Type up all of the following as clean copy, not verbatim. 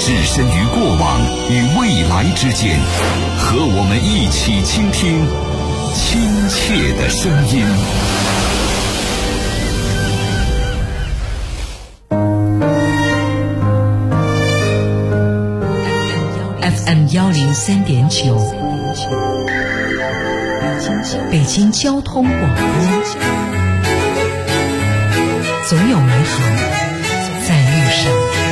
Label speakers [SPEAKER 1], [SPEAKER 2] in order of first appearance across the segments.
[SPEAKER 1] 置身于过往与未来之间，和我们一起倾听亲切的声音。
[SPEAKER 2] FM 103.9，北京交通广播，总有美好在路上。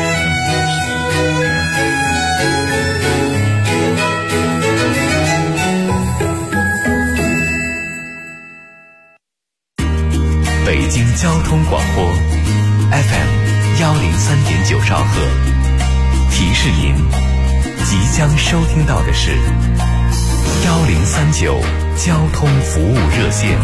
[SPEAKER 1] 北京交通广播 FM 103.9兆赫，提示您即将收听到的是1039交通服务热线。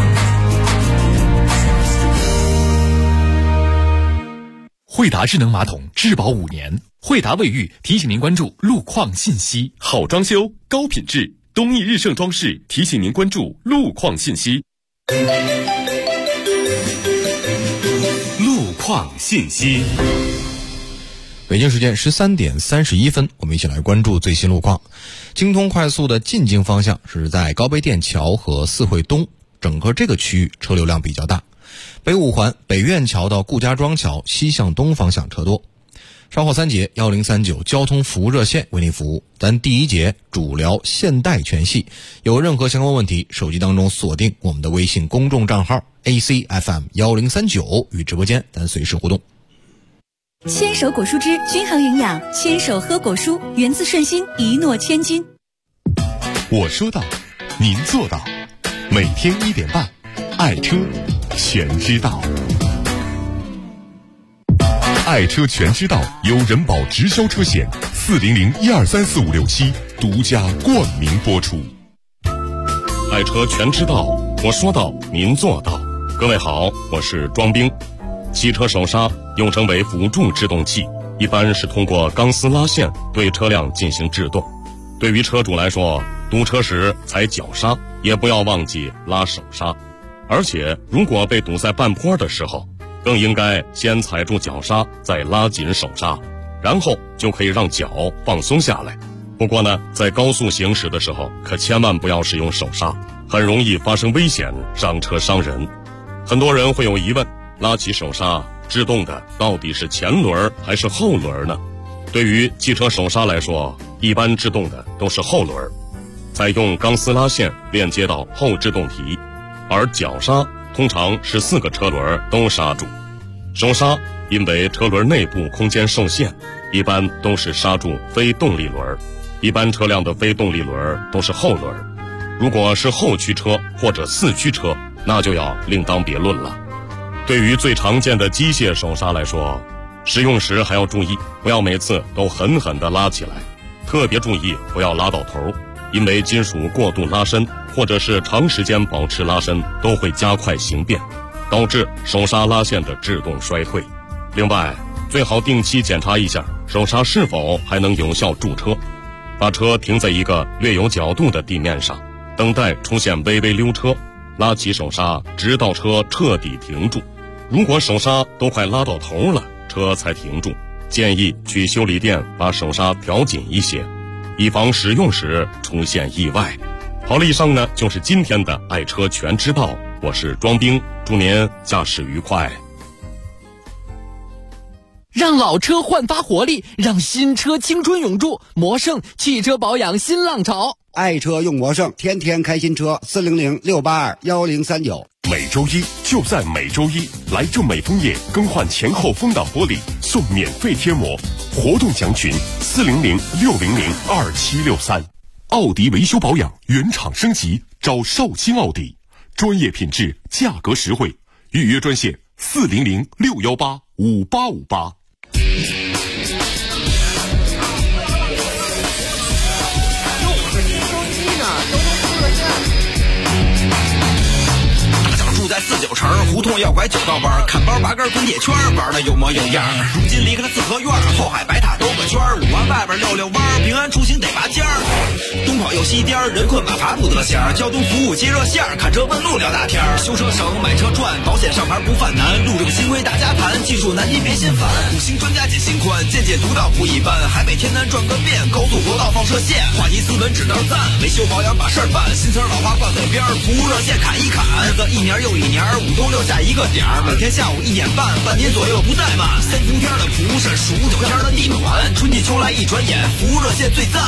[SPEAKER 3] 惠达智能马桶质保5年，惠达卫浴提醒您关注路况信息。
[SPEAKER 4] 好装修，高品质，东义日盛装饰提醒您关注路况信息。路况信息。
[SPEAKER 5] 北京时间13点31分，我们一起来关注最新路况。京通快速的进京方向是在高碑店桥和四惠东，整个这个区域车流量比较大。北五环北苑桥到顾家庄桥西向东方向车多。稍后3节1039交通服务热线为您服务。咱第1节主聊现代全系，有任何相关问题，手机当中锁定我们的微信公众账号 ACFM 1039，与直播间咱随时互动。
[SPEAKER 6] 牵手果蔬汁均衡营养，牵手喝果蔬，源自顺心，一诺千金。
[SPEAKER 4] 我说到，您做到。每天1点半，爱车全知道。爱车全知道由人保直销车险400123456独家冠名播出。爱车全知道，我说到，您做到。各位好，我是庄兵。汽车手刹又称为辅助制动器，一般是通过钢丝拉线对车辆进行制动。对于车主来说，堵车时踩脚刹也不要忘记拉手刹，而且如果被堵在半坡的时候，更应该先踩住脚刹，再拉紧手刹，然后就可以让脚放松下来。不过呢，在高速行驶的时候，可千万不要使用手刹，很容易发生危险，伤车伤人。很多人会有疑问，拉起手刹，制动的到底是前轮还是后轮呢？对于汽车手刹来说，一般制动的都是后轮，采用钢丝拉线链接到后制动体，而脚刹通常是4个车轮都刹住。手刹因为车轮内部空间受限，一般都是刹住非动力轮，一般车辆的非动力轮都是后轮。如果是后驱车或者4驱车，那就要另当别论了。对于最常见的机械手刹来说，使用时还要注意，不要每次都狠狠地拉起来，特别注意不要拉到头，因为金属过度拉伸或者是长时间保持拉伸都会加快形变，导致手刹拉线的制动衰退。另外，最好定期检查一下手刹是否还能有效驻车，把车停在一个略有角度的地面上，等待出现微微溜车，拉起手刹直到车彻底停住。如果手刹都快拉到头了，车才停住，建议去修理店把手刹调紧一些，以防使用时出现意外。好了，以上呢就是今天的爱车全知道，我是庄兵，祝您驾驶愉快。
[SPEAKER 7] 让老车焕发活力，让新车青春永驻。魔胜汽车保养新浪潮，
[SPEAKER 8] 爱车用魔胜，天天开新车，400-682-1039。
[SPEAKER 4] 每周一就在每周一，来正美枫叶更换前后风挡玻璃送免费贴膜，活动详询400-600-2763。奥迪维修保养原厂升级，找绍兴奥迪，专业品质，价格实惠，预约专线400-618-5858。
[SPEAKER 9] 住在49城胡同要拐9道弯，看包拔根滚铁圈，玩的有模有样。如今离开了四合院，后海白塔都个圈，5环外边溜溜弯，平安出行得拔尖儿。东跑又西颠，人困马乏不得闲儿。交通服务接热线，看车问路聊大天儿。修车省，买车赚，保险上牌不犯难。路政新规大家谈，技术难题别心烦。5星专家解心宽，见解独到不一般。海北天南转个遍，高速国道放射线。话题斯文只道赞，维修保养把事儿办。新词老话挂嘴边，服务热线砍一砍。日子一年又一年，5冬6夏一个点儿。每天下午1点半，半年左右不怠慢。3伏天的蒲是数9天的地暖，春季秋来一转眼，服务热线最赞。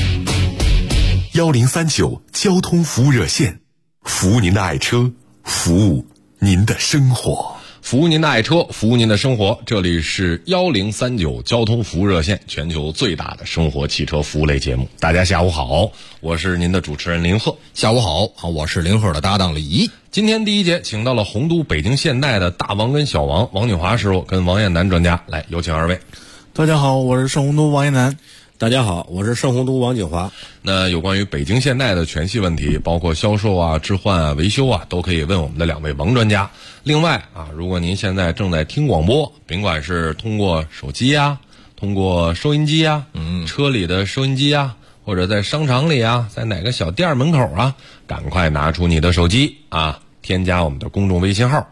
[SPEAKER 1] 1039交通服务热线，服务您的爱车，服务您的生活。
[SPEAKER 4] 服务您的爱车，服务您的生活。这里是1039交通服务热线，全球最大的生活汽车服务类节目。大家下午好，我是您的主持人林鹤。
[SPEAKER 5] 下午好，我是林鹤的搭档李怡。
[SPEAKER 4] 今天第一节请到了洪都北京现代的大王跟小王，王景华师傅跟王艳楠专家，来有请二位。
[SPEAKER 10] 大家好，我是盛洪都王艳楠。
[SPEAKER 11] 大家好，我是盛洪都王景华。
[SPEAKER 4] 那有关于北京现代的全系问题，包括销售啊、置换啊、维修啊，都可以问我们的2位王专家。另外啊，如果您现在正在听广播，甭管是通过手机啊，通过收音机啊，车里的收音机啊，或者在商场里啊，在哪个小店门口啊，赶快拿出你的手机啊，添加我们的公众微信号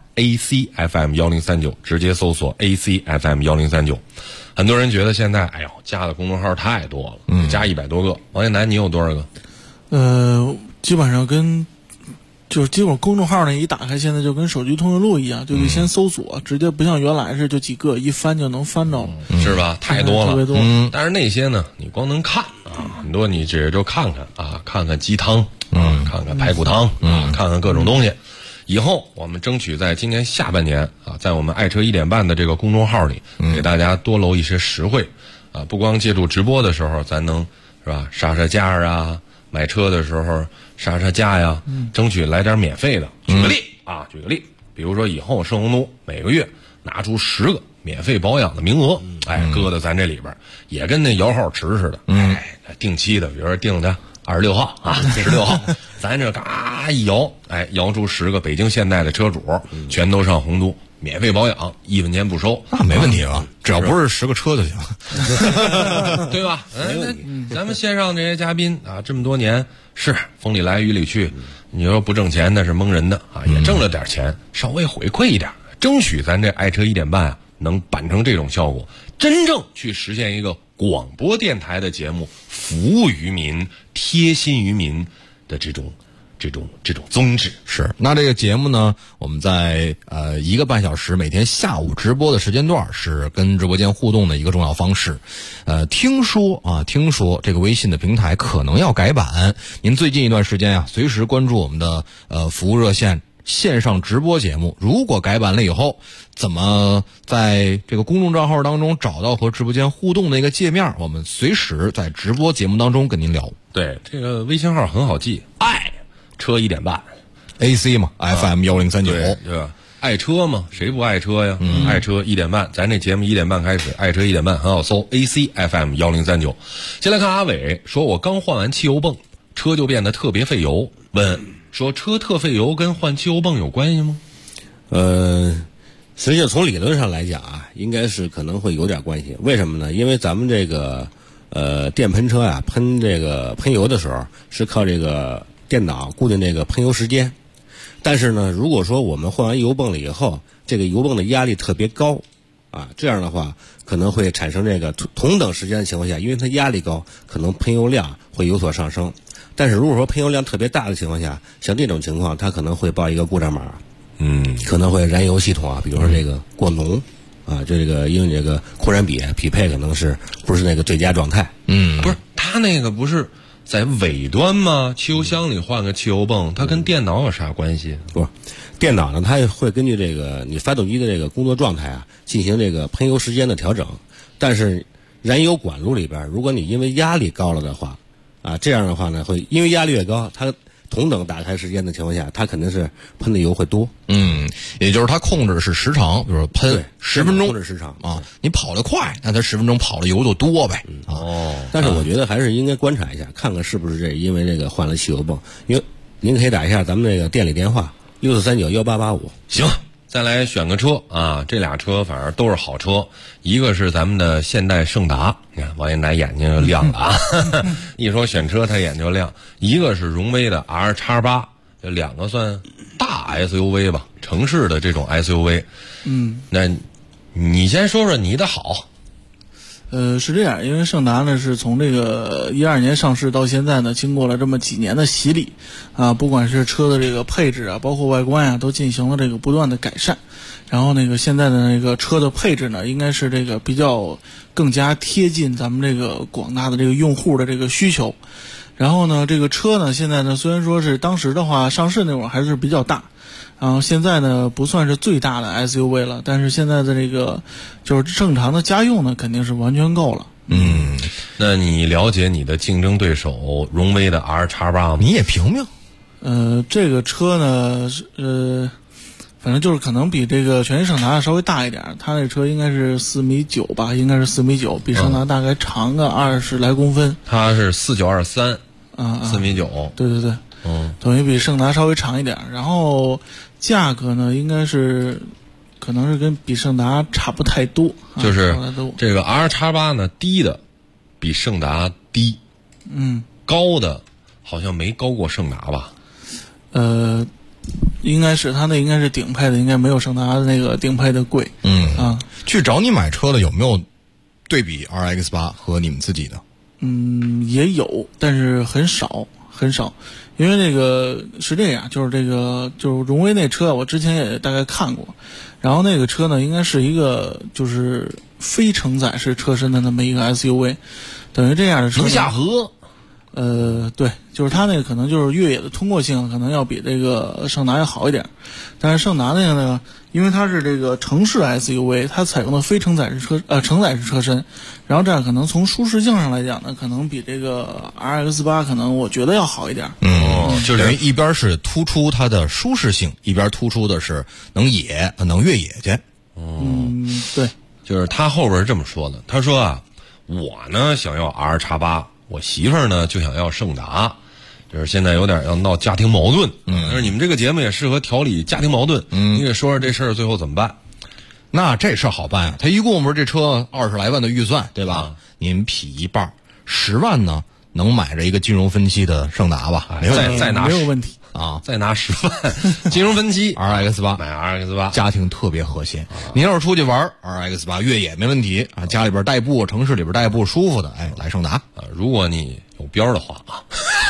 [SPEAKER 4] ACFM1039，直接搜索 ACFM1039。很多人觉得现在，哎呦，加的公众号太多了，加100多个。王艳楠，你有多少个？
[SPEAKER 10] 基本上基本公众号呢一打开，现在就跟手机通讯录一样，就得先搜索，直接不像原来是就几个，一翻就能翻着了，
[SPEAKER 4] 是吧？太多了，
[SPEAKER 10] 特别多。
[SPEAKER 4] 但是那些呢，你光能看啊，很多你只是就看看啊，看看鸡汤啊，看看排骨汤啊，看看各种东西。以后我们争取在今年下半年啊，在我们爱车1点半的这个公众号里，给大家多搂一些实惠啊，不光借助直播的时候咱能是吧杀杀价啊，买车的时候杀杀价呀，争取来点免费的。举个例，比如说以后盛洪都每个月拿出10个免费保养的名额，搁到咱这里边，也跟那摇号池似的，定期的，比如说定的26号啊，16号，咱这嘎一摇，摇出10个北京现代的车主，全都上洪都免费保养，1分钱不收，
[SPEAKER 5] 那没问题啊，只要不是10个车就行，
[SPEAKER 4] 对吧？咱们线上这些嘉宾啊，这么多年是风里来雨里去，你说不挣钱那是蒙人的啊，也挣了点钱，稍微回馈一点，争取咱这爱车1点半啊，能办成这种效果，真正去实现一个广播电台的节目，服务于民、贴心于民的这种宗旨。
[SPEAKER 5] 是，那这个节目呢，我们在1个半小时每天下午直播的时间段，是跟直播间互动的一个重要方式。听说这个微信的平台可能要改版，您最近一段时间啊，随时关注我们的服务热线线上直播节目。如果改版了以后，怎么在这个公众账号当中找到和直播间互动的一个界面，我们随时在直播节目当中跟您聊。
[SPEAKER 4] 对，这个微信号很好记，爱车1点半
[SPEAKER 5] AC 嘛， FM1039，
[SPEAKER 4] 对吧？爱车嘛，谁不爱车呀？爱车1点半，咱这节目1点半开始，爱车1点半很好搜 ACFM1039。先来看阿伟说，我刚换完汽油泵，车就变得特别费油，问说车特费油跟换汽油泵有关系吗？
[SPEAKER 11] 实际上从理论上来讲啊，应该是可能会有点关系。为什么呢？因为咱们这个电喷车啊，喷油的时候是靠这个电脑固定这个喷油时间。但是呢，如果说我们换完油泵了以后，这个油泵的压力特别高啊，这样的话可能会产生这个同等时间的情况下，因为它压力高，可能喷油量会有所上升。但是如果说喷油量特别大的情况下，像这种情况，它可能会报一个故障码，可能会燃油系统啊，比如说这个过浓啊，就这个因为这个扩燃比匹配可能是不是那个最佳状态。
[SPEAKER 4] 不是，它那个不是在尾端吗？汽油箱里换个汽油泵，它跟电脑有啥关系？
[SPEAKER 11] 不是，电脑呢，它会根据这个你发动机的这个工作状态啊，进行这个喷油时间的调整。但是燃油管路里边，如果你因为压力高了的话，啊，这样的话呢，会因为压力越高，它同等打开时间的情况下，它肯定是喷的油会多。
[SPEAKER 5] 也就是它控制的是时长，比如说喷10分钟，
[SPEAKER 11] 控制时长
[SPEAKER 5] 啊，你跑得快，那它10分钟跑的油就多呗。
[SPEAKER 11] 但是我觉得还是应该观察一下，看看是不是因为这个换了汽油泵。因为您可以打一下咱们这个店里电话64391885。
[SPEAKER 4] 行， 再来选个车啊，这俩车反正都是好车，一个是咱们的现代胜达，你看王彦南眼睛就亮了啊，一说选车他眼就亮。一个是荣威的 R-8，这两个算大 SUV 吧，城市的这种 SUV。那你先说说你的好。
[SPEAKER 10] 是这样，因为胜达呢是从这个12年上市到现在呢，经过了这么几年的洗礼啊，不管是车的这个配置啊，包括外观啊，都进行了这个不断的改善。然后现在的那个车的配置呢，应该是这个比较更加贴近咱们这个广大的这个用户的这个需求。然后呢，这个车呢，现在呢虽然说是当时的话上市那会儿还是比较大。然后现在呢不算是最大的 SUV 了，但是现在的这个就是正常的家用呢肯定是完全够了。
[SPEAKER 4] 那你了解你的竞争对手荣威的 R-8吗？
[SPEAKER 5] 你也评评。
[SPEAKER 10] 这个车呢反正就是可能比这个全新胜达稍微大一点，它那车应该是4.9米吧，应该是4.9米，比胜达大概长个20来公分。
[SPEAKER 4] 它是4923，4.9米。
[SPEAKER 10] 对。等于比胜达稍微长一点，然后价格呢应该是可能是跟比胜达差不太多，
[SPEAKER 4] 就是这个 R-8呢低的比胜达低，高的好像没高过胜达吧？
[SPEAKER 10] 应该是它那应该是顶配的，应该没有胜达的那个顶配的贵。
[SPEAKER 5] 去找你买车的有没有对比 RX-8和你们自己的？
[SPEAKER 10] 也有，但是很少。因为这个是这样，就是荣威那车我之前也大概看过，然后那个车呢应该是一个就是非承载式车身的那么一个 SUV， 等于这样的车
[SPEAKER 4] 能下河。
[SPEAKER 10] 对，就是它那个可能就是越野的通过性可能要比这个胜达要好一点，但是胜达那个呢，因为它是这个城市 SUV， 它采用的非承载式承载式车身，然后这样可能从舒适性上来讲呢，可能比这个 RX-8可能我觉得要好一点。
[SPEAKER 5] 就等于一边是突出它的舒适性，一边突出的是能越野去。
[SPEAKER 10] 对，
[SPEAKER 4] 就是他后边这么说的，他说啊，我呢想要 R-8，我媳妇儿呢就想要胜达，就是现在有点要闹家庭矛盾。但是你们这个节目也适合调理家庭矛盾。你给说说这事儿最后怎么办？
[SPEAKER 5] 那这事儿好办啊，他一共不是这车20来万的预算，对吧？您劈一半，10万呢能买着一个金融分期的胜达吧？没问题，
[SPEAKER 4] 再拿
[SPEAKER 10] 没有问题
[SPEAKER 5] 啊！
[SPEAKER 4] 再拿10万金融分期
[SPEAKER 5] RX-8，
[SPEAKER 4] 买 RX-8，
[SPEAKER 5] 家庭特别和谐。您要是出去玩 RX-8越野没问题啊，家里边代步，城市里边代步舒服的，来胜达。
[SPEAKER 4] 如果你有标的话啊，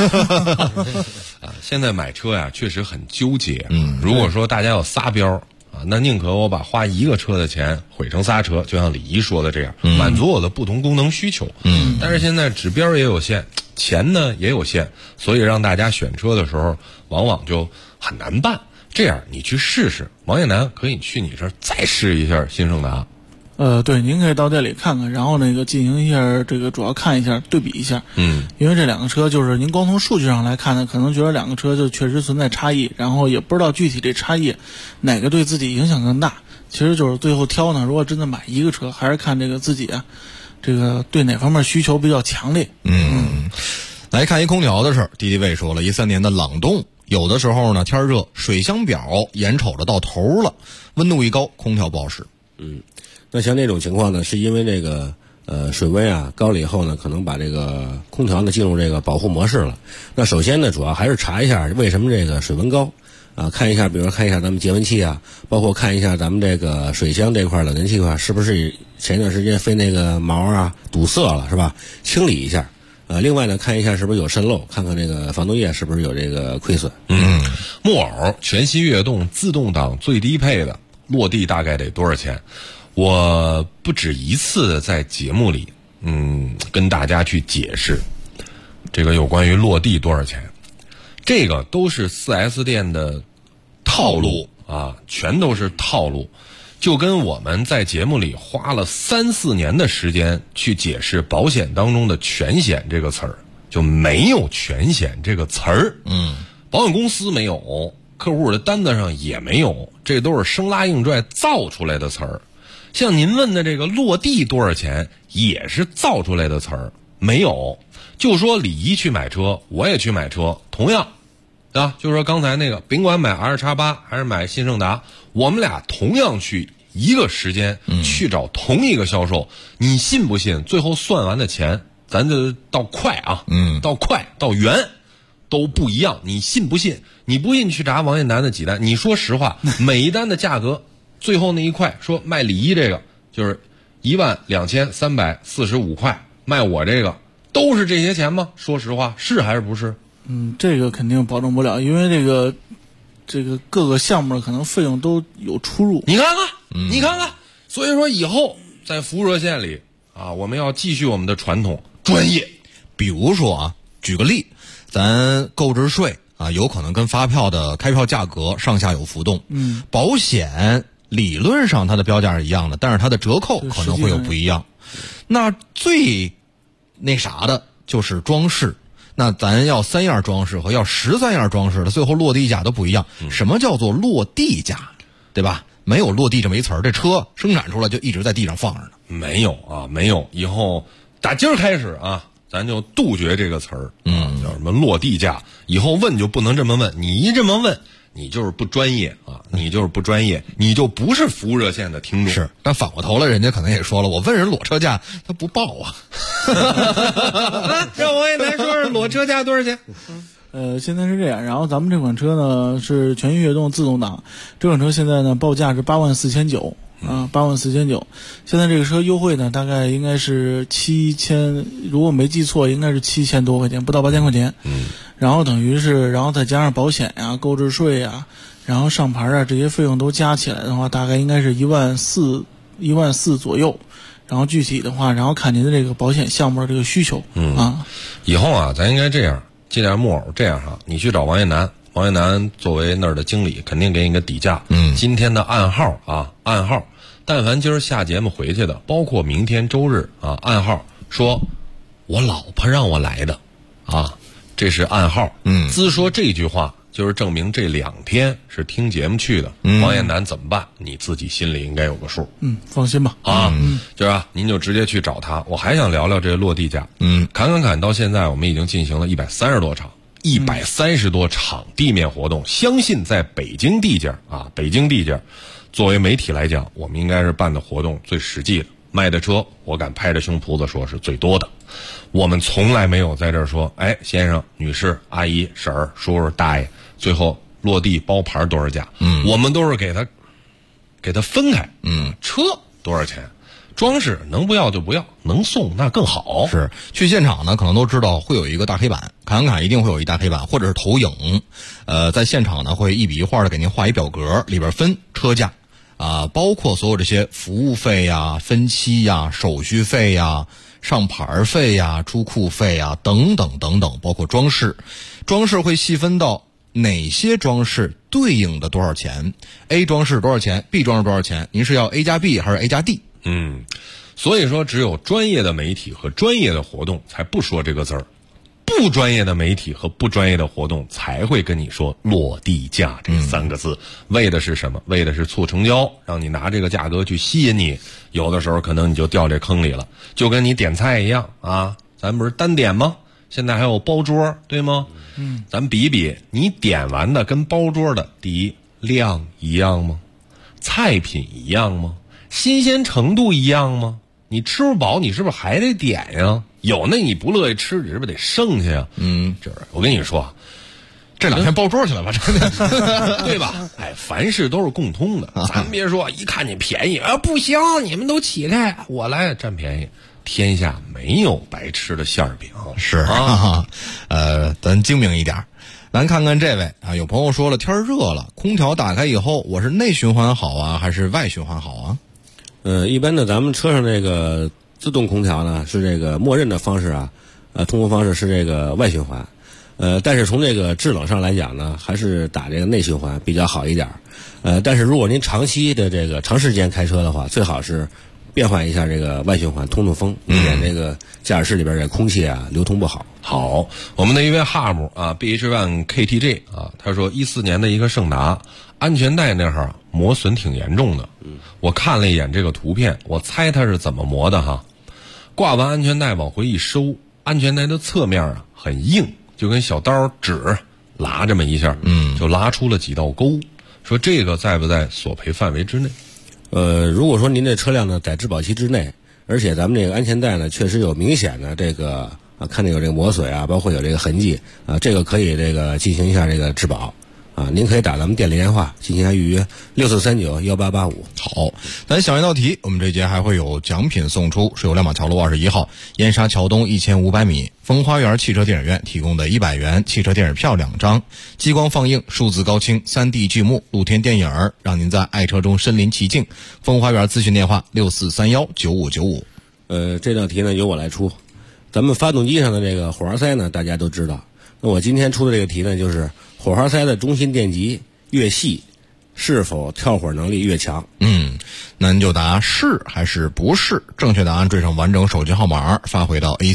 [SPEAKER 4] 现在买车呀确实很纠结。如果说大家有仨标啊，那宁可我花一个车的钱毁成仨车，就像李怡说的这样，满足我的不同功能需求。但是现在指标也有限，钱呢也有限，所以让大家选车的时候往往就很难办。这样你去试试，王彦南可以去你这儿再试一下新胜达。
[SPEAKER 10] 对，您可以到店里看看，然后进行一下这个主要看一下对比一下。因为这两个车就是您光从数据上来看呢，可能觉得两个车就确实存在差异，然后也不知道具体这差异哪个对自己影响更大。其实就是最后挑呢，如果真的买一个车，还是看这个自己啊，这个对哪方面需求比较强烈。
[SPEAKER 5] 来看一空调的事儿，敌敌畏说了，13年的朗动，有的时候呢天热，水箱表眼瞅着到头了，温度一高，空调不好使。
[SPEAKER 11] 那像这种情况呢，是因为这个水温啊高了以后呢，可能把这个空调呢进入这个保护模式了。那首先呢，主要还是查一下为什么这个水温高啊，看一下，比如看一下咱们节温器啊，包括看一下咱们这个水箱这块冷凝器块是不是前一段时间飞那个毛啊堵塞了，是吧？清理一下。另外呢，看一下是不是有渗漏，看看这个防冻液是不是有这个亏损。
[SPEAKER 4] 木偶全息跃动自动挡最低配的落地大概得多少钱？我不止一次的在节目里跟大家去解释这个有关于落地多少钱，这个都是 4S 店的套路啊，全都是套路。就跟我们在节目里花了3、4年的时间去解释保险当中的全险这个词儿，就没有全险这个词儿。保险公司没有，客户的单子上也没有，这都是生拉硬拽造出来的词儿。像您问的这个落地多少钱，也是造出来的词儿，没有。就说李一去买车，我也去买车，同样
[SPEAKER 12] 对吧？就是说刚才那个，甭管买 R-8还是买新胜达，我们俩同样去一个时间去找同一个销售，你信不信？最后算完的钱，咱就到快啊，到快到圆都不一样，你信不信？你不信去查王艳楠的几单，你说实话，每一单的价格，最后那一块说卖李一这个就是12345块，卖我这个都是这些钱吗？说实话，是还是不是？
[SPEAKER 10] 这个肯定保证不了，因为这个各个项目可能费用都有出入。
[SPEAKER 12] 你看看，所以说以后在服务热线里啊，我们要继续我们的传统专业。
[SPEAKER 5] 比如说啊，举个例，咱购置税啊，有可能跟发票的开票价格上下有浮动。保险理论上它的标价是一样的，但是它的折扣可能会有不一样。那最那啥的就是装饰。那咱要3样装饰和要13样装饰的，最后落地价都不一样。什么叫做落地价？对吧？没有落地就没词儿，这车生产出来就一直在地上放着呢。
[SPEAKER 12] 没有啊，没有。以后打今儿开始啊，咱就杜绝这个词儿。叫什么落地价？以后问就不能这么问，你一这么问，你就是不专业啊！你就是不专业，你就不是服务热线的听众。
[SPEAKER 5] 是，但反过头来，人家可能也说了，我问人裸车价，他不报啊。
[SPEAKER 12] 让王艳楠说说裸车价多少钱？
[SPEAKER 10] 现在是这样，然后咱们这款车呢是全域悦动自动挡，这款车现在呢报价是84900啊，84900。现在这个车优惠呢大概应该是7000，如果没记错应该是7000多块钱，不到8000块钱。然后等于是，然后再加上保险呀、购置税呀，然后上牌啊这些费用都加起来的话，大概应该是14000左右。然后具体的话，然后看您的这个保险项目的这个需求。
[SPEAKER 12] 以后啊，咱应该这样，接点木偶这样哈，你去找王艳楠，王艳楠作为那儿的经理，肯定给你个底价。今天的暗号啊，暗号，但凡今儿下节目回去的，包括明天周日啊，暗号说，我老婆让我来的，啊，这是暗号。自说这句话。就是证明这2天是听节目去的。王艳楠怎么办？你自己心里应该有个数。
[SPEAKER 10] 放心吧。
[SPEAKER 12] 就是啊，您就直接去找他。我还想聊聊这个落地价。侃到现在，我们已经进行了130多场，130多场地面活动。相信在北京地界啊，北京地界，作为媒体来讲，我们应该是办的活动最实际的，卖的车，我敢拍着胸脯子说是最多的。我们从来没有在这儿说，哎，先生、女士、阿姨、婶儿、叔叔、大爷。最后落地包牌多少价？我们都是给他分开。车多少钱？装饰能不要就不要，能送那更好。
[SPEAKER 5] 是去现场呢，可能都知道会有一个大黑板，侃一定会有一大黑板，或者是投影。在现场呢会一笔一画的给您画一表格，里边分车价啊，包括所有这些服务费呀、分期呀、手续费呀、上牌费呀、出库费呀等等等等，包括装饰会细分到。哪些装饰对应的多少钱 ？A 装饰多少钱 ？B 装饰多少钱？您是要 A 加 B 还是 A 加 D？
[SPEAKER 12] 所以说只有专业的媒体和专业的活动才不说这个字儿，不专业的媒体和不专业的活动才会跟你说落地价这3个字。为的是什么？为的是促成交，让你拿这个价格去吸引你。有的时候可能你就掉这坑里了，就跟你点菜一样啊，咱不是单点吗？现在还有包桌，对吗？咱比比，你点完的跟包桌的，第一量一样吗？菜品一样吗？新鲜程度一样吗？你吃不饱，你是不是还得点呀？有那你不乐意吃，你是不是得剩下呀？这我跟你说，
[SPEAKER 5] 这2天包桌去了吧？真的，
[SPEAKER 12] 对吧？凡事都是共通的。咱别说一看你便宜啊，不行，你们都起开，我来占便宜。天下没有白吃的馅儿饼，
[SPEAKER 5] 是啊，咱精明一点。咱看看这位啊，有朋友说了，天热了，空调打开以后，我是内循环好啊，还是外循环好啊？
[SPEAKER 11] 一般的咱们车上这个自动空调呢，是这个默认的方式啊，通风方式是这个外循环。但是从这个制冷上来讲呢，还是打这个内循环比较好一点。但是如果您长期的这个长时间开车的话，最好是变换一下这个外循环，通风，以免这个驾驶室里边的空气啊流通不好。
[SPEAKER 12] 好，我们的一位哈姆啊 ，BH1 KTJ 啊，他说14年的一个胜达安全带那儿磨损挺严重的。我看了一眼这个图片，我猜它是怎么磨的哈。挂完安全带往回一收，安全带的侧面啊很硬，就跟小刀指拉这么一下，就拉出了几道沟。说这个在不在索赔范围之内？
[SPEAKER 11] 如果说您这车辆呢在质保期之内，而且咱们这个安全带呢确实有明显的这个看着有这个磨损啊，包括有这个痕迹啊，这个可以这个进行一下这个质保。您可以打咱们店里电话进行一下预约，6439-1885。
[SPEAKER 5] 好，咱小一道题，我们这节还会有奖品送出，是由亮马桥路21号燕莎桥东1500米风花园汽车电影院提供的100元汽车电影票2张，激光放映、数字高清、3D 剧目、露天电影，让您在爱车中身临其境。风花园咨询电话6431-9595。
[SPEAKER 11] 这道题呢由我来出。咱们发动机上的这个火花塞呢，大家都知道。那我今天出的这个题呢，就是火花塞的中心电极越细，是否跳火能力越强？
[SPEAKER 5] 那您就答是还是不是？正确答案缀上完整手机号码发回到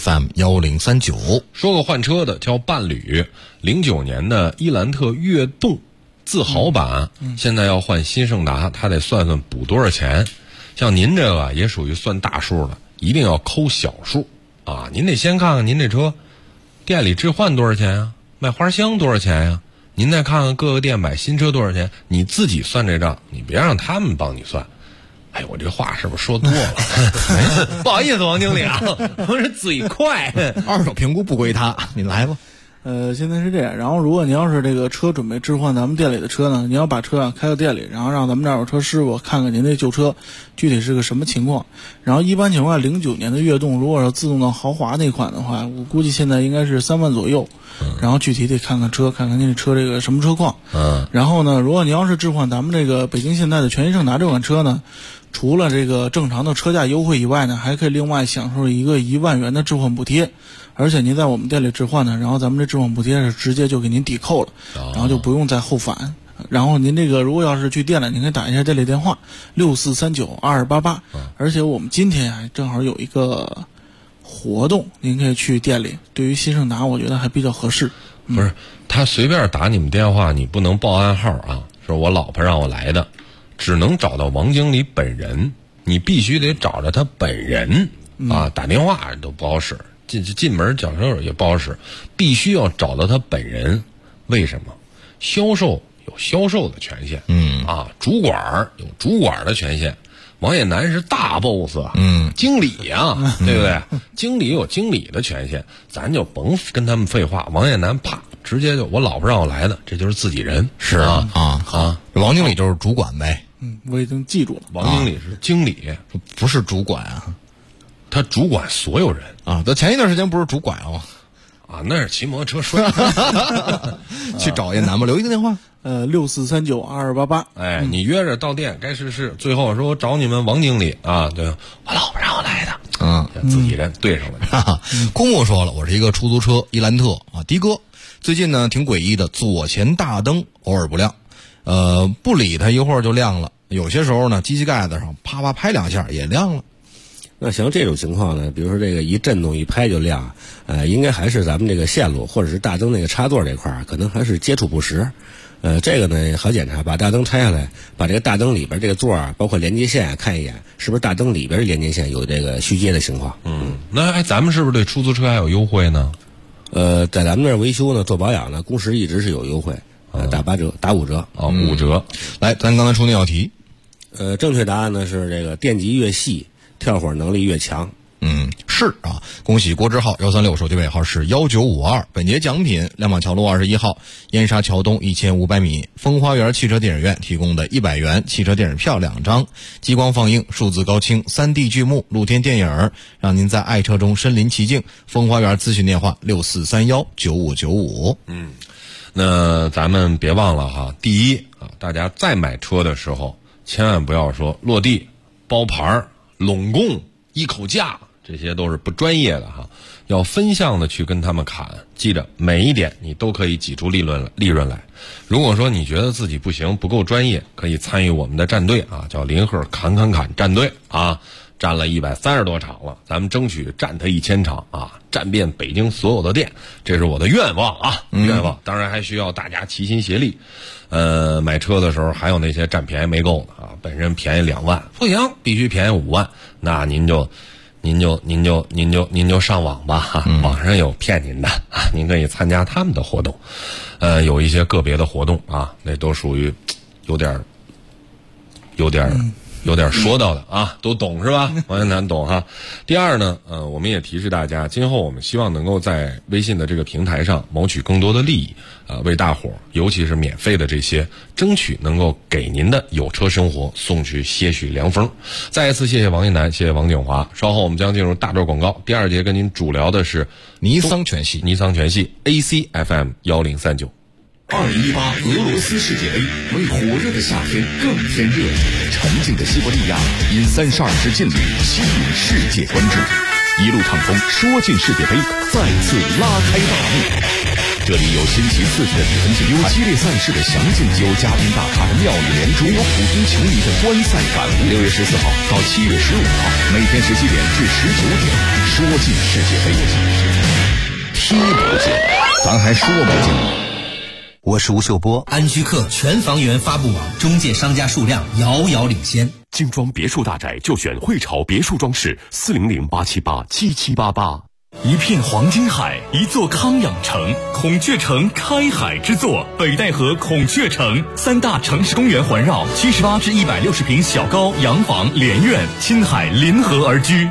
[SPEAKER 5] ACFM1039。
[SPEAKER 12] 说个换车的叫伴侣，09年的伊兰特悦动自豪版，现在要换新胜达，他得算算补多少钱。像您这个也属于算大数的，一定要抠小数啊！您得先看看您这车店里置换多少钱啊，卖花箱多少钱呀？您再看看各个店买新车多少钱，你自己算这账，你别让他们帮你算。哎，我这话是不是说多了？不好意思，王经理啊，我是嘴快，
[SPEAKER 5] 二手评估不归他，你来吧。
[SPEAKER 10] 现在是这样，然后如果你要是这个车准备置换咱们店里的车呢，你要把车开到店里，然后让咱们这儿有车师傅看看您那旧车具体是个什么情况。然后一般情况下09年的悦动如果是自动挡豪华那款的话，我估计现在应该是3万左右。然后具体得看看车，看看您这车这个什么车况。然后呢，如果你要是置换咱们这个北京现代的全新胜达这款车呢，除了这个正常的车价优惠以外呢，还可以另外享受一个1万元的置换补贴。而且您在我们店里置换呢，然后咱们这置换补贴是直接就给您抵扣了，然后就不用再后返。然后您这个如果要是去店里，您可以打一下店里电话6439-2288。而且我们今天啊正好有一个活动，您可以去店里。对于新胜达，我觉得还比较合适。
[SPEAKER 12] 不是他随便打你们电话，你不能报暗号啊，说我老婆让我来的，只能找到王经理本人，你必须得找着他本人啊，打电话都不好使。进门讲授也不好使，必须要找到他本人。为什么？销售有销售的权限，主管有主管的权限。王艳楠是大 boss 啊，经理啊，对不对？经理有经理的权限，咱就甭跟他们废话。王艳楠啪，直接就我老婆让我来的，这就是自己人。
[SPEAKER 5] 是啊，王经理就是主管呗。
[SPEAKER 10] 我已经记住了，
[SPEAKER 12] 王经理是经理，
[SPEAKER 5] 不是主管啊。
[SPEAKER 12] 他主管所有人
[SPEAKER 5] 啊！他前一段时间不是主管
[SPEAKER 12] 那是骑摩托车摔
[SPEAKER 5] 去找燕南吧，留一个电话
[SPEAKER 10] 6439-2288。
[SPEAKER 12] 哎，你约着到店该是最后说我找你们王经理啊，对，我老婆让我来的，自己人对上了。
[SPEAKER 5] 公木说了，我是一个出租车伊兰特啊，的哥，最近呢挺诡异的，左前大灯偶尔不亮，不理他一会儿就亮了，有些时候呢机器盖子上啪啪拍2下也亮了。
[SPEAKER 11] 那像这种情况呢，比如说这个一震动一拍就亮，应该还是咱们这个线路或者是大灯那个插座这块可能还是接触不实。这个呢好检查，把大灯拆下来，把这个大灯里边这个座包括连接线看一眼，是不是大灯里边连接线有这个虚接的情况。
[SPEAKER 12] 那咱们是不是对出租车还有优惠呢？
[SPEAKER 11] 在咱们那儿维修呢做保养呢，工时一直是有优惠，打8折，打5折
[SPEAKER 12] 5折。
[SPEAKER 5] 来，咱刚才出那道题，
[SPEAKER 11] 正确答案呢是这个电极越细，跳火能力越强。
[SPEAKER 5] 是啊，恭喜郭志浩136，手机尾号是1952。本节奖品亮马桥路21号燕莎桥东1500米风花园汽车电影院提供的100元汽车电影票2张，激光放映、数字高清、3D 剧目、露天电影，让您在爱车中身临其境。风花园咨询电话6431-9595。
[SPEAKER 12] 那咱们别忘了哈，第一啊，大家再买车的时候，千万不要说落地、包牌、拢共、一口价，这些都是不专业的哈。要分项的去跟他们砍，记着每一点你都可以挤出利润来。如果说你觉得自己不行，不够专业，可以参与我们的战队啊，叫林鹤砍战队啊，占了130多场了，咱们争取占他1000场啊，占遍北京所有的店，这是我的愿望啊，愿望。当然还需要大家齐心协力。买车的时候还有那些占便宜没够的啊，本身便宜2万不行，必须便宜5万，那您就您就上网吧哈，网上有骗您的啊，您可以参加他们的活动，有一些个别的活动啊，那都属于有点说到的啊，都懂是吧？王一楠懂哈。第二呢，我们也提示大家，今后我们希望能够在微信的这个平台上谋取更多的利益，为大伙儿，尤其是免费的这些，争取能够给您的有车生活送去些许凉风。再一次谢谢王一楠，谢谢王景华。稍后我们将进入大段广告，第二节跟您主聊的是
[SPEAKER 5] 尼桑全系
[SPEAKER 12] ACFM 1039。
[SPEAKER 1] 2018俄罗斯世界杯为火热的夏天更添热，沉静的西伯利亚因32支劲旅吸引世界关注，一路畅通说进世界杯再次拉开大幕。这里有新奇刺激的比分竞赛，有激烈赛事的详尽，有嘉宾大咖的妙语连珠，有普通球迷的观赛感悟。6月14号到7月15号，每天17点至19点，说进世界杯，踢不进，咱还说不进。
[SPEAKER 13] 我是吴秀波。安居客全房源发布网，中介商家数量遥遥领先。
[SPEAKER 1] 精装别墅大宅就选汇潮别墅装饰，400-878-7788。一片黄金海，一座康养城，孔雀城开海之作，北戴河孔雀城，3大城市公园环绕，78至160平小高洋房连院，亲海临河而居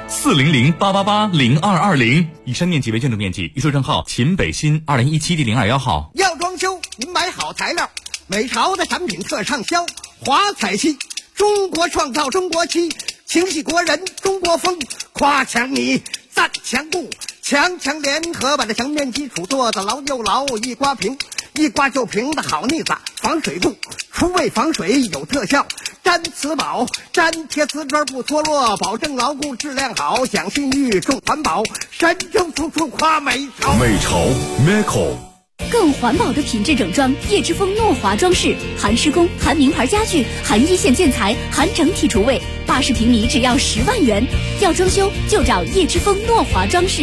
[SPEAKER 1] ，400-888-0220。以上面积为建筑面积，预售证号秦北新2017第021号。
[SPEAKER 14] 要装修，您买好材料，美潮的产品特畅销，华彩漆，中国创造中国漆，情系国人中国风，夸强你赞强固，强联合把这墙面基础做得牢又牢，一刮平，一刮就平的好腻子，防水布，除味防水有特效，粘瓷宝，粘贴瓷砖不脱落，保证牢固质量好，讲信誉重环保，神州处处夸美潮。
[SPEAKER 1] 美潮 Meco。
[SPEAKER 6] 更环保的品质整装，叶之峰诺华装饰，含施工，含名牌家具，含一线建材，含整体厨卫，80平米只要10万元。要装修就找叶之峰诺华装饰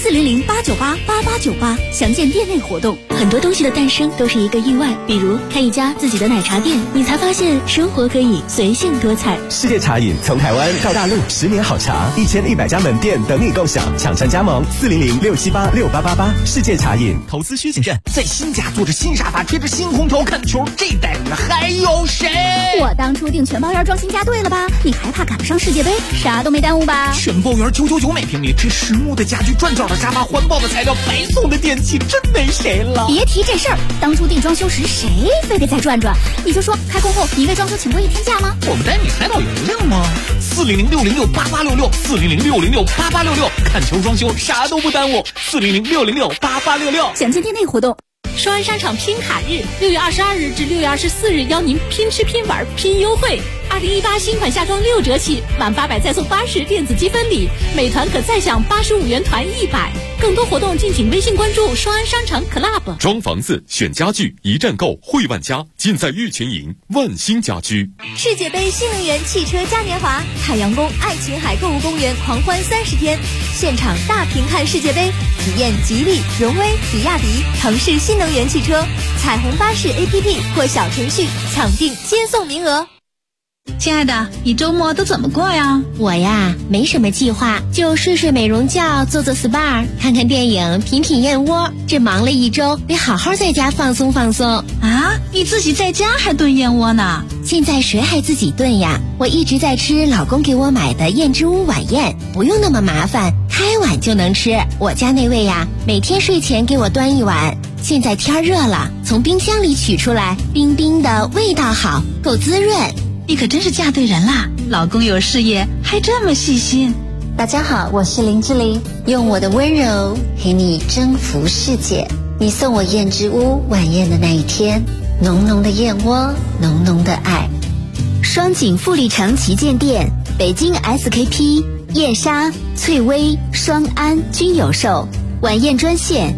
[SPEAKER 6] ，400-898-8898，详见店内活动。
[SPEAKER 15] 很多东西的诞生都是一个意外，比如开一家自己的奶茶店，你才发现生活可以随性多彩。
[SPEAKER 16] 世界茶饮从台湾到大陆，10年好茶，1100家门店等你共享，抢占加盟400-678-6888。世界茶饮。
[SPEAKER 17] 投资需谨慎。在新家坐着新沙发，贴着新空调看球，这待遇还有谁？
[SPEAKER 6] 我当初订全包园装新家对了吧？你还怕赶不上世界杯？啥都没耽误吧？
[SPEAKER 17] 全包园999每平米，这实木的家具，转角的沙发，环保的材料，白送的电器，真没谁了。
[SPEAKER 6] 别提这事儿，当初订装修时谁非得再转转？你就说开工后你为装修请过1天假吗？
[SPEAKER 17] 我们带你海岛邮令吗？400-606-8866，400-606-8866，看球装修啥都不耽误，400-606-8866。
[SPEAKER 6] 详见店内活动。
[SPEAKER 15] 双安商场拼卡日，6月22日至6月24日，邀您拼吃拼玩拼优惠。2018新款夏装6折起，满800再送80电子积分礼，美团可再享85元团100。更多活动敬请微信关注双安商场 Club。
[SPEAKER 1] 装房子选家具，一站购汇万家，尽在玉泉营万兴家居。
[SPEAKER 18] 世界杯新能源汽车嘉年华，海洋宫爱琴海购物公园狂欢30天，现场大屏看世界杯，体验吉利、荣威、比亚迪、腾势新能源汽车，彩虹巴士 APP 或小程序抢订接送名额。
[SPEAKER 15] 亲爱的，你周末都怎么过呀？
[SPEAKER 19] 我呀，没什么计划，就睡睡美容觉，做做 SPA， 看看电影，品品燕窝。这忙了一周，得好好在家放松放松。
[SPEAKER 15] 啊，你自己在家还炖燕窝呢？
[SPEAKER 19] 现在谁还自己炖呀？我一直在吃老公给我买的燕之屋晚宴，不用那么麻烦，开碗就能吃。我家那位呀，每天睡前给我端一碗。现在天热了，从冰箱里取出来，冰冰的，味道好，够滋润。
[SPEAKER 15] 你可真是嫁对人啦，老公有事业还这么细心。
[SPEAKER 20] 大家好，我是林志玲，用我的温柔陪你征服世界。你送我燕之屋晚宴的那一天，浓浓的燕窝，浓浓的爱。
[SPEAKER 6] 双井富力城旗舰店，北京 SKP、燕莎、翠微、双安均有售。晚宴专线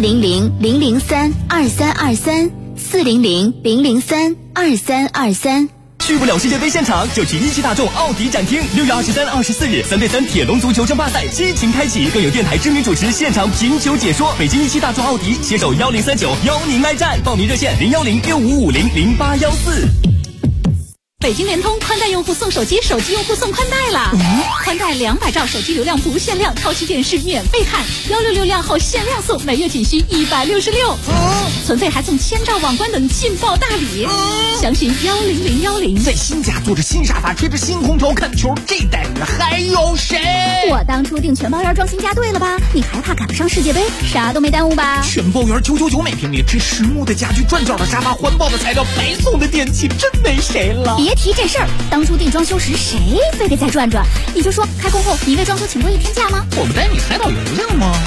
[SPEAKER 6] 400-003-2323，400-003-2323。
[SPEAKER 16] 去不了世界杯现场，就去一汽大众奥迪展厅。6月23、24日3对3铁笼足球争霸赛激情开启，更有电台知名主持现场评球解说。北京一汽大众奥迪携手1039邀您来战，报名热线01065500814。
[SPEAKER 15] 北京联通宽带用户送手机，手机用户送宽带啦！宽带200兆手机流量不限量，超级电视免费看，1666量后限量送，每月仅需166，存费还送1000兆网关等劲爆大礼，详询10010。
[SPEAKER 17] 在新家坐着新沙发，吹着新空调看球，这待遇还有谁？
[SPEAKER 6] 我当初订全包圆装新家对了吧？你还怕赶不上世界杯？啥都没耽误吧？
[SPEAKER 17] 全包圆999每平米，这实木的家具、转角的沙发、环保的材料、白送的电器，真没谁了。
[SPEAKER 6] 别提这事儿，当初订装修时谁非得再转转？你就说开工后你为装修请过1天假吗？
[SPEAKER 17] 我不带你海岛邮量吗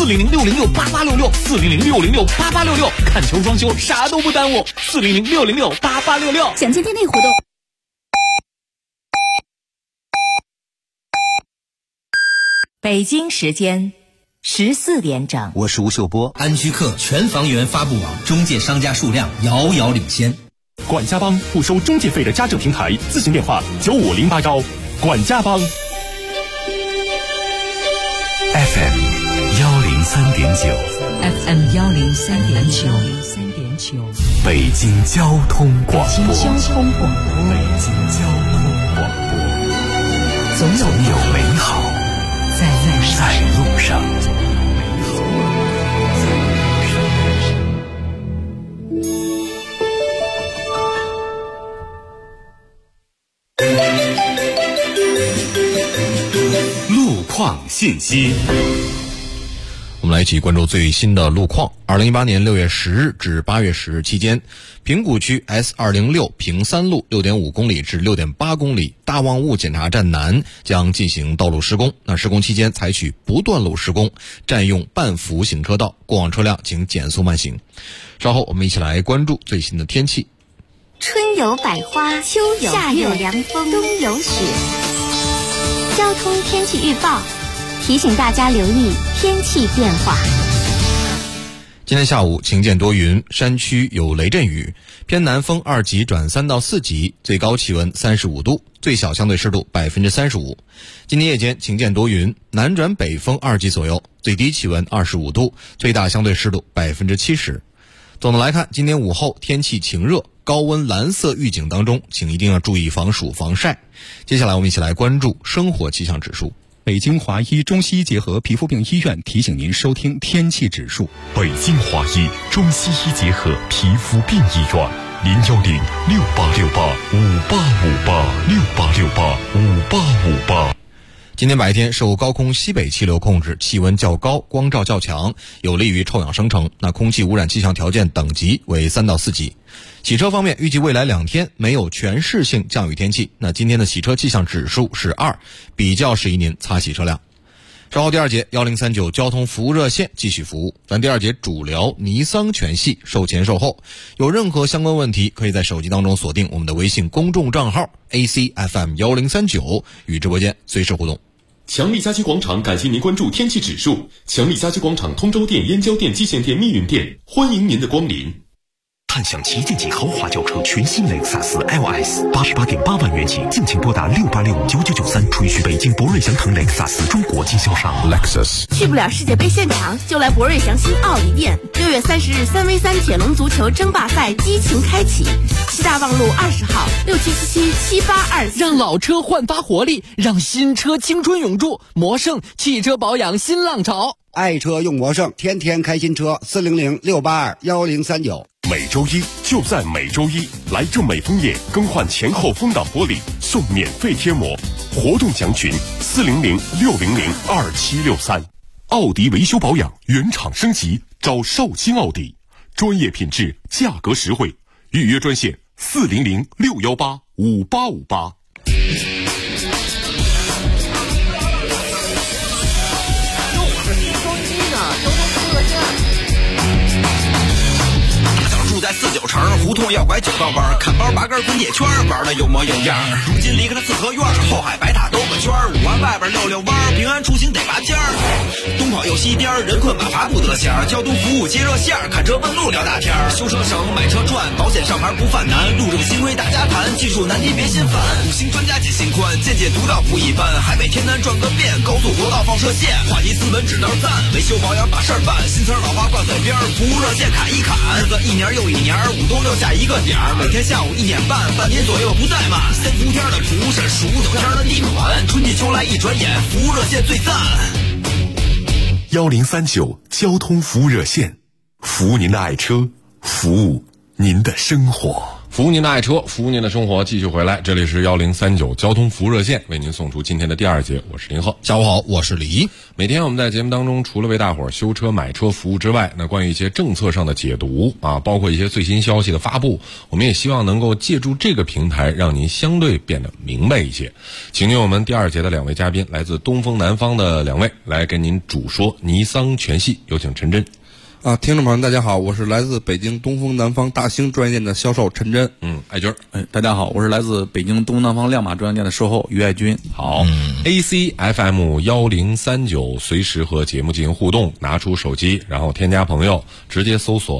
[SPEAKER 17] ？400-606-8866，400-606-8866，看球装修啥都不耽误，400-606-8866。
[SPEAKER 6] 详情店内活动。
[SPEAKER 2] 北京时间14点整，
[SPEAKER 13] 我是吴秀波。
[SPEAKER 9] 安居客全房源发布网中介商家数量遥遥领先。
[SPEAKER 16] 管家帮不收中介费的家政平台，咨询电话95081。管家帮
[SPEAKER 1] FM
[SPEAKER 2] 103.9 103.9，
[SPEAKER 1] 北京交通广播，总有美好在路上。
[SPEAKER 4] 路况信息。
[SPEAKER 5] 我们来一起关注最新的路况。2018年6月10日至8月10日期间，平谷区 S206 平三路 6.5 公里至 6.8 公里大望雾检查站南将进行道路施工。那施工期间采取不断路施工，占用半幅行车道，过往车辆请减速慢行。稍后我们一起来关注最新的天气。
[SPEAKER 18] 春有百花，秋有夏有凉风，冬有雪。交通天气预报提醒大家留意天气变化。
[SPEAKER 5] 今天下午晴间多云，山区有雷阵雨，偏南风2级转3到4级，最高气温35度，最小相对湿度35%。今天夜间晴间多云，南转北风2级左右，最低气温25度，最大相对湿度70%。总的来看，今天午后天气晴热，高温蓝色预警当中，请一定要注意防暑防晒。接下来我们一起来关注生活气象指数。
[SPEAKER 21] 北京华医中西医结合皮肤病医院提醒您收听天气指数。
[SPEAKER 1] 北京华医中西医结合皮肤病医院，010-6868-5858，6868-5858。
[SPEAKER 5] 今天白天受高空西北气流控制，气温较高，光照较强，有利于臭氧生成。那空气污染气象条件等级为3到4级。洗车方面，预计未来2天没有全市性降雨天气。那今天的洗车气象指数是2，比较适宜您擦洗车辆。稍后第2节1039交通服务热线继续服务。咱第2节主聊尼桑全系售前售后，有任何相关问题，可以在手机当中锁定我们的微信公众账号 ACFM1039，与直播间随时互动。
[SPEAKER 4] 强力家居广场感谢您关注天气指数。强力家居广场通州店、燕郊店、蓟县店、密云店，欢迎您的光临。
[SPEAKER 1] 探享旗舰级豪华轿车全新雷克萨斯 LS88.8万元起，敬请拨打68659993，垂询北京博瑞祥腾雷克萨斯中国经销商。Lexus
[SPEAKER 22] 去不了世界杯现场，就来博瑞祥新奥迪店。6月30日3v3铁笼足球争霸赛激情开启，西大望路20号67777824，
[SPEAKER 7] 让老车焕发活力，让新车青春永驻。魔盛汽车保养新浪潮，
[SPEAKER 8] 爱车用魔盛，天天开新车，400-682-1039。
[SPEAKER 4] 每周一就在每周一，来正美枫叶更换前后风挡玻璃送免费贴膜，活动详询400-600-2763。奥迪维修保养原厂升级，找绍兴奥迪，专业品质，价格实惠，预约专线400-618-5858。
[SPEAKER 9] 住在49城，胡同要拐9道弯，看包8根滚铁圈，玩的有模有样。如今离开了四合院，后海白塔都个圈，5环外边溜溜弯儿，平安出行得拔尖儿。东跑右西颠儿，人困马乏不得闲儿，交通服务接热线儿，看车问路聊大天儿。修车省，买车赚，保险上牌不犯难，路这个新规大家谈，技术难题别心烦。5星专家解心宽，见解独到不一般，海北天南转个遍，高速国道放射线，话题斯文指道赞，维修保养把事儿办，新词老话挂嘴边，服务热线砍一砍，日子一年又一年，5冬6夏一个点儿，每天下午1点半，半年左右不怠慢。先伏天的厨是数9天的地暖，春季秋来一转眼，服务热线最赞。
[SPEAKER 1] 1039交通服务热线，服务您的爱车，服务您的生活。
[SPEAKER 12] 服务您的爱车，服务您的生活，继续回来，这里是1039交通服务热线，为您送出今天的第2节，我是林鹤。
[SPEAKER 5] 下午好，我是李。
[SPEAKER 12] 每天我们在节目当中，除了为大伙儿修车买车服务之外，那关于一些政策上的解读啊，包括一些最新消息的发布，我们也希望能够借助这个平台，让您相对变得明白一些。请进我们第2节的2位嘉宾，来自东风南方的2位，来跟您主说尼桑全系，有请陈真。
[SPEAKER 3] 听众朋友们大家好，我是来自北京东风南方大兴专业店的销售陈真。
[SPEAKER 12] 艾军。
[SPEAKER 10] 大家好，我是来自北京东风南方亮马专业店的售后于爱军。
[SPEAKER 12] 好，ACFM 1039，随时和节目进行互动，拿出手机，然后添加朋友，直接搜索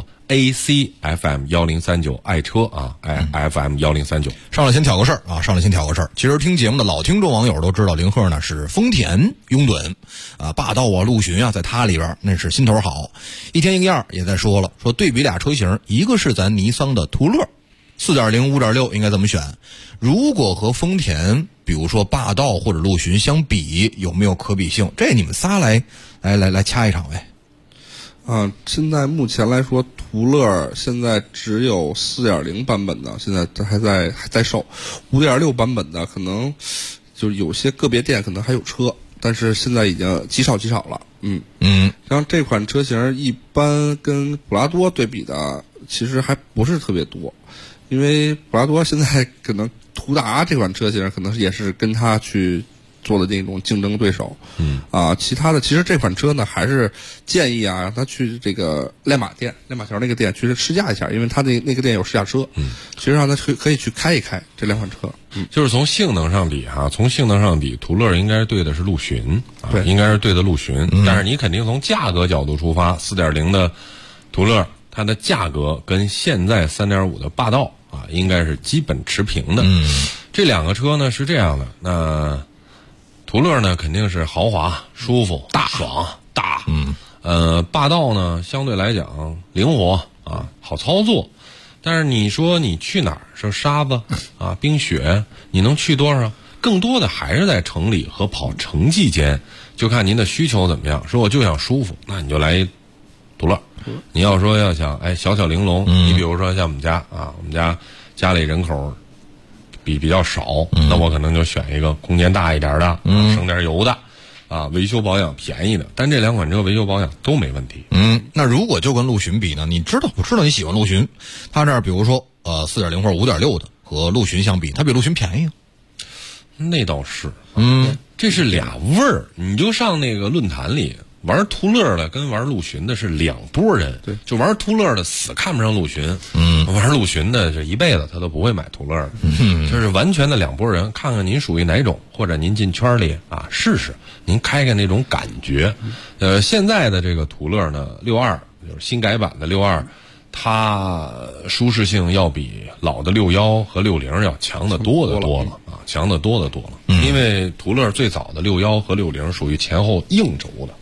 [SPEAKER 12] ACFM 1039爱车啊，FM 1039。
[SPEAKER 5] 上来先挑个事儿，其实听节目的老听众网友都知道，林鹤呢是丰田拥趸啊，霸道啊，陆巡啊，在他里边那是心头好。一天一个样也在说了，说对比俩车型，一个是咱尼桑的途乐 4.0 5.6 应该怎么选，如果和丰田比如说霸道或者陆巡相比，有没有可比性？这你们仨来掐一场呗。
[SPEAKER 3] 现在目前来说，途乐现在只有 4.0 版本的，现在还在售 5.6 版本的可能就有些个别店可能还有车，但是现在已经极少了。然后这款车型一般跟普拉多对比的其实还不是特别多，因为普拉多现在可能途达这款车型可能也是跟它去做的那种竞争对手。其他的其实这款车呢，还是建议让他去这个亮马桥那个店去试驾一下，因为他那个店有试驾车。其实让他可以去开一开这2款车。
[SPEAKER 12] 就是从性能上比途乐应该是对的是陆巡啊，应该是对的陆巡。但是你肯定从价格角度出发，4.0 的途乐它的价格跟现在 3.5 的霸道啊，应该是基本持平的。这2个车呢是这样的，那途乐呢肯定是豪华、舒服、爽、大。霸道呢相对来讲灵活啊，好操作。但是你说你去哪儿，是沙子啊、冰雪，你能去多少？更多的还是在城里和跑城际间，就看您的需求怎么样。说我就想舒服，那你就来一途乐。你要说要想小玲珑，你比如说像我们家家里人口比较少，那我可能就选一个空间大一点的，省点油的啊，维修保养便宜的。但这2款车维修保养都没问题。
[SPEAKER 5] 那如果就跟陆巡比呢？我知道你喜欢陆巡，它这儿比如说4.0 或者 5.6 的和陆巡相比，它比陆巡便宜。
[SPEAKER 12] 那倒是。这是俩味儿。你就上那个论坛里，玩途乐的跟玩陆巡的是2拨人。对，就玩途乐的死看不上陆巡，玩陆巡的这一辈子他都不会买途乐的。就是完全的2拨人，看看您属于哪种，或者您进圈里啊试试，您开开那种感觉。现在的这个途乐呢，62就是新改版的62，它舒适性要比老的61和60要强得多了啊，强得多了。因为途乐最早的61和60属于前后硬轴的。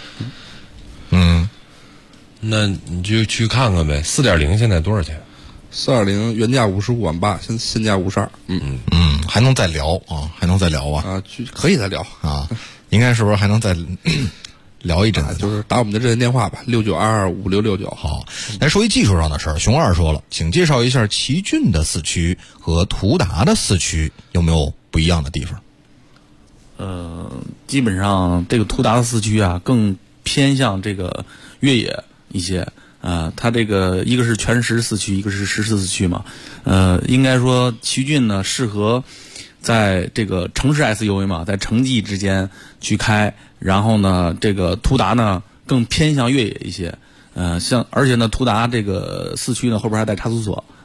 [SPEAKER 12] 那你就去看看呗。4.0现在多少钱
[SPEAKER 3] ？4.0原价55.8万，现价52。
[SPEAKER 5] 还能再聊啊？
[SPEAKER 3] 可以再聊
[SPEAKER 5] 啊？应该是不是还能再聊一阵子？
[SPEAKER 3] 就是打我们的热线电话吧，69225669。
[SPEAKER 5] 好，来说一技术上的事儿。熊二说了，请介绍一下奇骏的4驱和途达的4驱有没有不一样的地方？
[SPEAKER 10] 基本上这个途达的4驱啊，更偏向这个越野一些。它这个一个是全时4驱，一个是144驱嘛。应该说奇骏呢适合在这个城市 SUV 嘛，在城际之间去开。然后呢，这个途达呢更偏向越野一些。而且呢，途达这个4驱呢后边还带差速锁。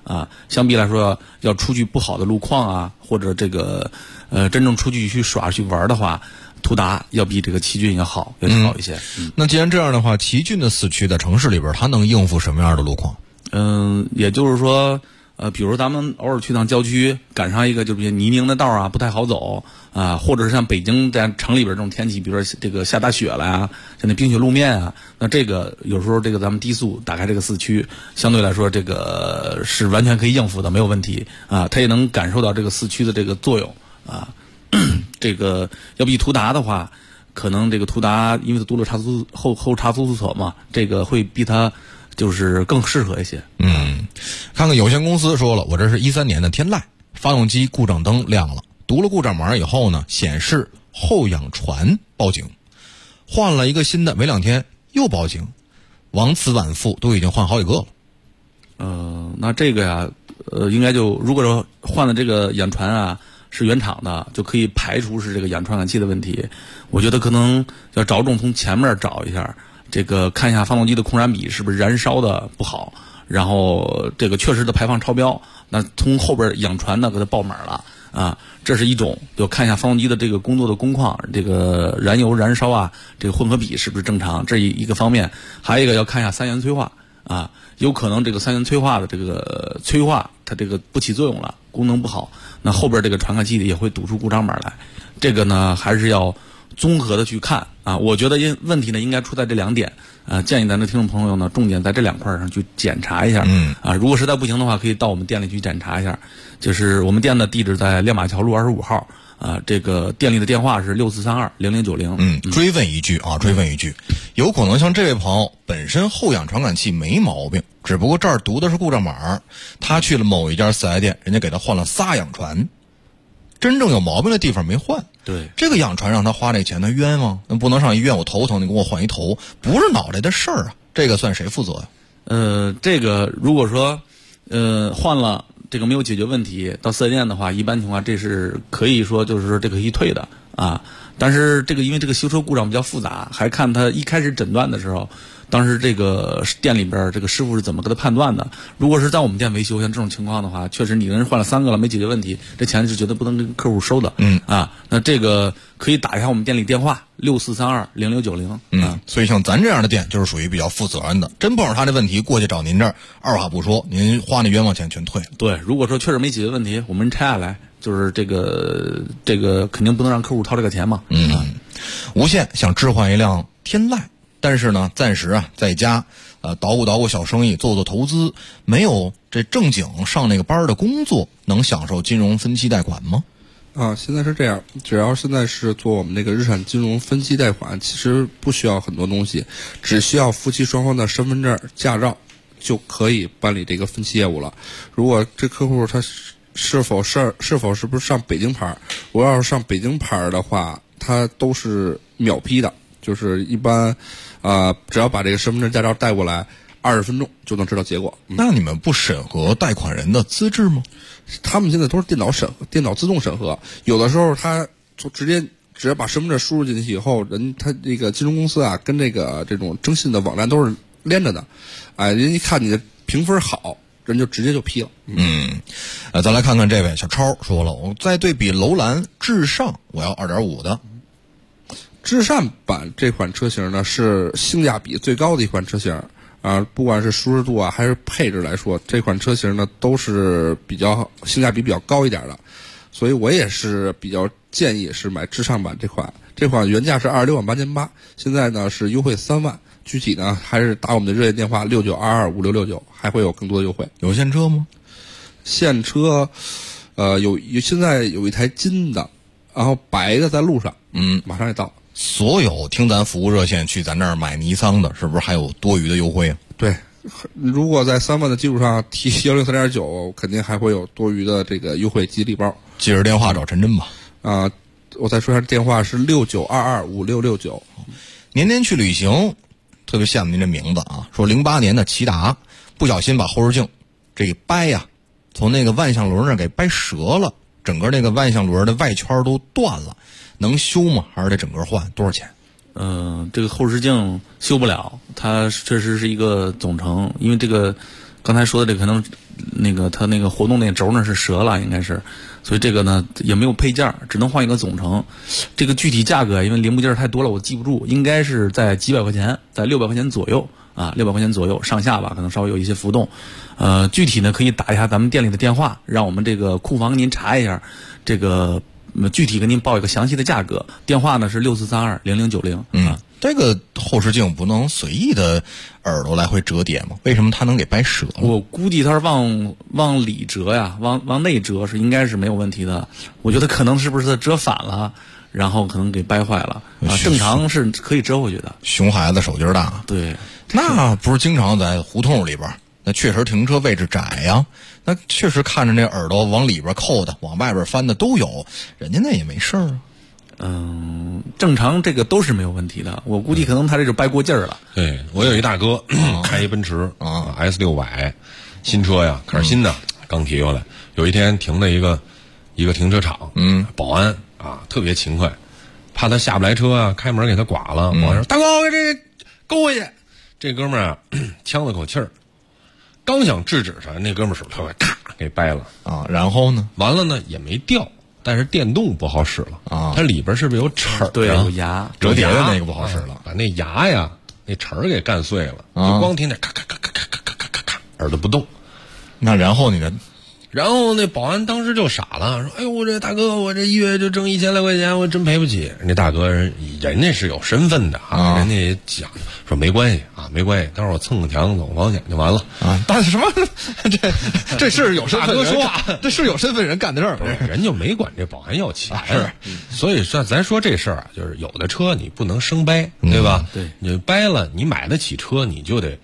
[SPEAKER 10] 啊。相比来说，要出去不好的路况啊，或者这个真正出去去耍去玩的话，途达要比这个奇骏要好一些。
[SPEAKER 5] 那既然这样的话，奇骏的4驱在城市里边，它能应付什么样的路况？
[SPEAKER 10] 也就是说。比如咱们偶尔去趟郊区，赶上一个就是泥泞的道啊，不太好走啊，或者是像北京在城里边这种天气，比如说这个下大雪了呀，像那冰雪路面啊，那这个有时候这个咱们低速打开这个4驱，相对来说这个是完全可以应付的，没有问题啊，它也能感受到这个4驱的这个作用啊。这个要比途达的话，可能这个途达因为它多了后差速锁嘛，这个会比它就是更适合一些。
[SPEAKER 5] 看看有限公司说了，我这是13年的天籁，发动机故障灯亮了，读了故障码以后呢，显示后氧传报警，换了一个新的，没2天又报警，往此往复都已经换好几个了。
[SPEAKER 10] 那这个呀，应该就如果说换的这个氧传啊是原厂的，就可以排除是这个氧传感器的问题。我觉得可能要着重从前面找一下，这个看一下发动机的空燃比是不是燃烧的不好。然后这个确实的排放超标，那从后边氧传呢给它报码了啊，这是一种，就看一下发动机的这个工作的工况，这个燃油燃烧啊，这个混合比是不是正常，这一个方面。还有一个要看一下3元催化啊，有可能这个3元催化的这个催化它这个不起作用了，功能不好，那后边这个传感器也会读出故障码来。这个呢还是要综合的去看啊，我觉得问题呢应该出在这2点。建议咱的听众朋友呢，重点在这2块上去检查一下。如果实在不行的话，可以到我们店里去检查一下。就是我们店的地址在亮马桥路25号，这个店里的电话是6432-0090。
[SPEAKER 5] 追问一句，有可能像这位朋友本身后氧传感器没毛病，只不过这儿读的是故障码，他去了某一家4S店，人家给他换了仨氧传。真正有毛病的地方没换，
[SPEAKER 10] 对
[SPEAKER 5] 这个氧传让他花这钱，他冤枉。那不能上医院，我头疼，你给我换一头，不是脑袋的事儿啊。这个算谁负责呀？
[SPEAKER 10] 这个如果说换了这个没有解决问题，到4S店的话，一般情况这是可以说就是说这个可以退的啊。但是这个因为这个修车故障比较复杂，还看他一开始诊断的时候，当时这个店里边这个师傅是怎么给他判断的。如果是在我们店维修，像这种情况的话，确实你人换了3个了没解决问题，这钱是绝对不能跟客户收的。那这个可以打一下我们店里电话6432-0090。
[SPEAKER 5] 所以像咱这样的店就是属于比较负责任的，真碰上他的问题，过去找您这儿，二话不说，您花那冤枉钱全退了。
[SPEAKER 10] 对，如果说确实没解决问题，我们拆下来。就是这个肯定不能让客户掏这个钱嘛。
[SPEAKER 5] 无限想置换一辆天籁，但是呢，暂时在家捣鼓小生意，做投资，没有这正经上那个班的工作，能享受金融分期贷款吗？
[SPEAKER 3] 现在是这样，只要现在是做我们那个日产金融分期贷款，其实不需要很多东西，只需要夫妻双方的身份证、驾照就可以办理这个分期业务了。如果这客户他是不是上北京牌？我要是上北京牌的话，它都是秒批的，就是一般，只要把这个身份证、驾照带过来，20分钟就能知道结果。
[SPEAKER 5] 那你们不审核贷款人的资质吗？
[SPEAKER 3] 他们现在都是电脑自动审核，有的时候他就只要把身份证输入进去以后，他这个金融公司跟这种征信的网站都是连着的，人一看你的评分好。人就直接就批了。
[SPEAKER 5] 再来看看这位小超说了，我再对比楼兰至上，我要2.5的。
[SPEAKER 3] 至上版这款车型呢是性价比最高的一款车型不管是舒适度还是配置来说，这款车型呢都是性价比比较高一点的，所以我也是比较建议是买至上版这款。这款原价是26.888，现在呢是优惠3万。具体呢还是打我们的热线电话69225669，还会有更多的优惠。
[SPEAKER 5] 有现车吗？
[SPEAKER 3] 现车，现在有一台金的，然后白的在路上，马上也到。
[SPEAKER 5] 所有听咱服务热线去咱那儿买尼桑的，是不是还有多余的优惠啊？
[SPEAKER 3] 对，如果在3万的基础上提103.9，肯定还会有多余的这个优惠激励包。
[SPEAKER 5] 记着电话找陈真吧。
[SPEAKER 3] 我再说一下电话是69225669。
[SPEAKER 5] 年年去旅行。特别羡慕您这名字说08年的骐达不小心把后视镜这一掰从那个万向轮那给掰折了，整个那个万向轮的外圈都断了，能修吗？还是得整个换？多少钱？
[SPEAKER 10] 这个后视镜修不了，它确实是一个总成，因为这个刚才说的这个可能它那个活动那轴呢是折了，应该是，所以这个呢也没有配件，只能换一个总成。这个具体价格因为零部件太多了我记不住，应该是在几百块钱，在600块钱左右啊，600块钱左右上下吧，可能稍微有一些浮动。具体呢可以打一下咱们店里的电话，让我们这个库房给您查一下，这个具体给您报一个详细的价格。电话呢是64320090。
[SPEAKER 5] 这个后视镜不能随意的耳朵来回折叠吗？为什么它能给掰折了？
[SPEAKER 10] 我估计它是往里折呀，往内折应该是没有问题的。我觉得可能是不是它折反了，然后可能给掰坏了啊？正常是可以折回去的。
[SPEAKER 5] 熊孩子手劲大，
[SPEAKER 10] 对，
[SPEAKER 5] 那不是经常在胡同里边，那确实停车位置窄呀，那确实看着那耳朵往里边扣的，往外边翻的都有，人家那也没事儿啊。
[SPEAKER 10] 正常这个都是没有问题的，我估计可能他这就掰过劲儿了。
[SPEAKER 12] 对，我有一大哥开一奔驰啊 S600，新车呀，可是新的，刚提过来。有一天停在一个停车场，保安啊特别勤快，怕他下不来车啊，开门给他剐了。保安说：“大哥，我这勾回去。”这哥们儿啊，呛了口气儿，刚想制止他，那哥们儿手特快，咔给掰了
[SPEAKER 5] 啊。然后呢，
[SPEAKER 12] 完了呢也没掉。但是电动不好使了啊，它里边是不是有齿儿？
[SPEAKER 10] 对，有牙，
[SPEAKER 5] 折叠的那个不好使了，
[SPEAKER 12] 把那牙呀、那齿儿给干碎了，就光听见咔咔咔咔咔咔咔咔咔，耳朵不动。
[SPEAKER 5] 那然后你呢？
[SPEAKER 12] 然后那保安当时就傻了，说：“哎呦，我这大哥，我这一月就挣1000来块钱，我真赔不起。”那大哥人家是有身份的啊，人家也讲说没关系啊，没关系，待会儿我蹭个墙走保险就完了
[SPEAKER 5] 啊。但是什么？这是有身份人
[SPEAKER 12] 说
[SPEAKER 5] 干，这是有身份人干的事儿，
[SPEAKER 12] 人就没管这保安要钱。是，所以说咱说这事儿啊，就是有的车你不能生掰，对吧？
[SPEAKER 10] 对，
[SPEAKER 12] 你掰了，你买得起车，你就得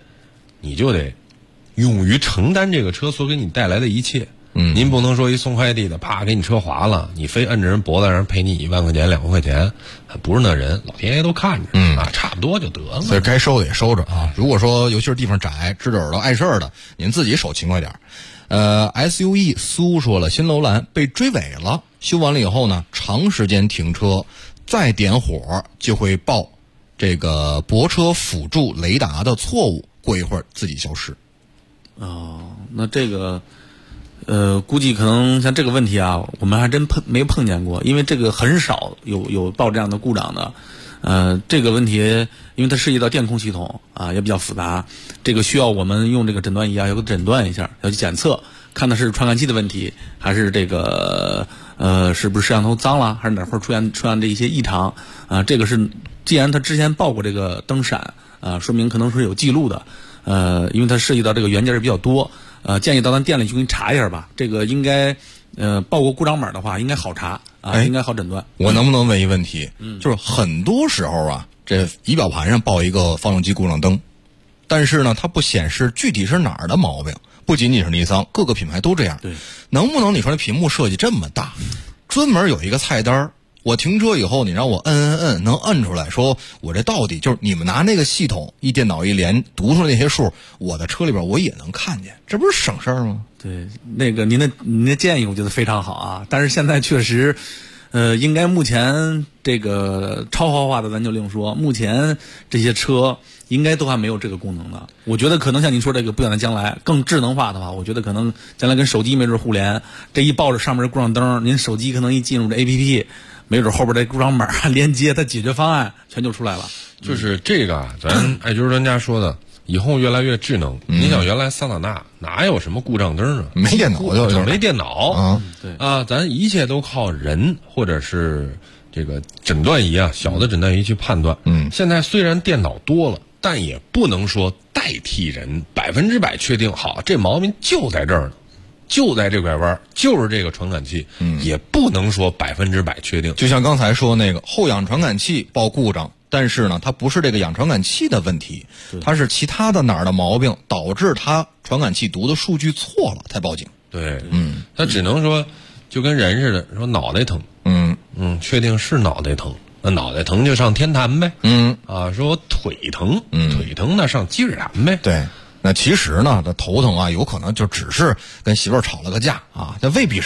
[SPEAKER 12] 勇于承担这个车所给你带来的一切。您不能说一送快递的，啪给你车划了，你非摁着人脖子让人赔你1万块钱、2万块钱，不是那人，老天爷都看着，啊，差不多就得了。
[SPEAKER 5] 所以该收的也收着啊。如果说尤其是地方窄、支着耳朵碍事儿的，您自己手勤快点。SUE 苏说了，新楼兰被追尾了，修完了以后呢，长时间停车，再点火就会报这个泊车辅助雷达的错误，过一会儿自己消失。
[SPEAKER 10] 哦，那这个。估计可能像这个问题啊，我们还真没碰见过，因为这个很少有报这样的故障的。这个问题，因为它涉及到电控系统啊，也比较复杂，这个需要我们用这个诊断仪啊，要诊断一下，要去检测，看的是传感器的问题，还是这个是不是摄像头脏了，还是哪块出现这一些异常啊？这个是既然他之前报过这个灯闪啊，说明可能是有记录的。因为它涉及到这个元件比较多。建议到咱店里去给你查一下吧。这个应该，报过故障码的话，应该好查啊，应该好诊断。
[SPEAKER 5] 我能不能问一问题？就是很多时候啊，这仪表盘上报一个发动机故障灯，但是呢，它不显示具体是哪儿的毛病。不仅仅是尼桑，各个品牌都这样。
[SPEAKER 10] 对，
[SPEAKER 5] 能不能你说这屏幕设计这么大，专门有一个菜单？我停车以后，你让我摁，能摁出来，说我这到底就是你们拿那个系统一电脑一连读出来那些数，我的车里边我也能看见，这不是省事儿吗？
[SPEAKER 10] 对，那个您的建议我觉得非常好啊，但是现在确实，应该目前这个超豪华的咱就另说，目前这些车应该都还没有这个功能的。我觉得可能像您说这个不远的将来更智能化的话，我觉得可能将来跟手机没准互联，这一抱着上面的故障灯，您手机可能一进入这 APP。没准后边这故障码连接，它解决方案全就出来了。
[SPEAKER 12] 就是这个啊，咱爱军专家说的，以后越来越智能。你想，原来桑塔纳哪有什么故障灯啊？
[SPEAKER 5] 没电脑就
[SPEAKER 12] 没电脑
[SPEAKER 5] 啊，
[SPEAKER 10] 对
[SPEAKER 12] 啊，咱一切都靠人或者是这个诊断仪啊，小的诊断仪去判断。现在虽然电脑多了，但也不能说代替人100%确定好这毛病就在这儿呢。就在这拐弯，就是这个传感器，也不能说100%确定。
[SPEAKER 5] 就像刚才说那个后氧传感器报故障，但是呢，它不是这个氧传感器的问题，它是其他的哪儿的毛病导致它传感器读的数据错了才报警。
[SPEAKER 12] 对，它只能说就跟人似的，说脑袋疼，确定是脑袋疼，那脑袋疼就上天坛呗，说我腿疼，腿疼那上积水潭呗，
[SPEAKER 5] 对。那其实呢，这头疼啊，有可能就只是跟媳妇儿吵了个架啊，这未必是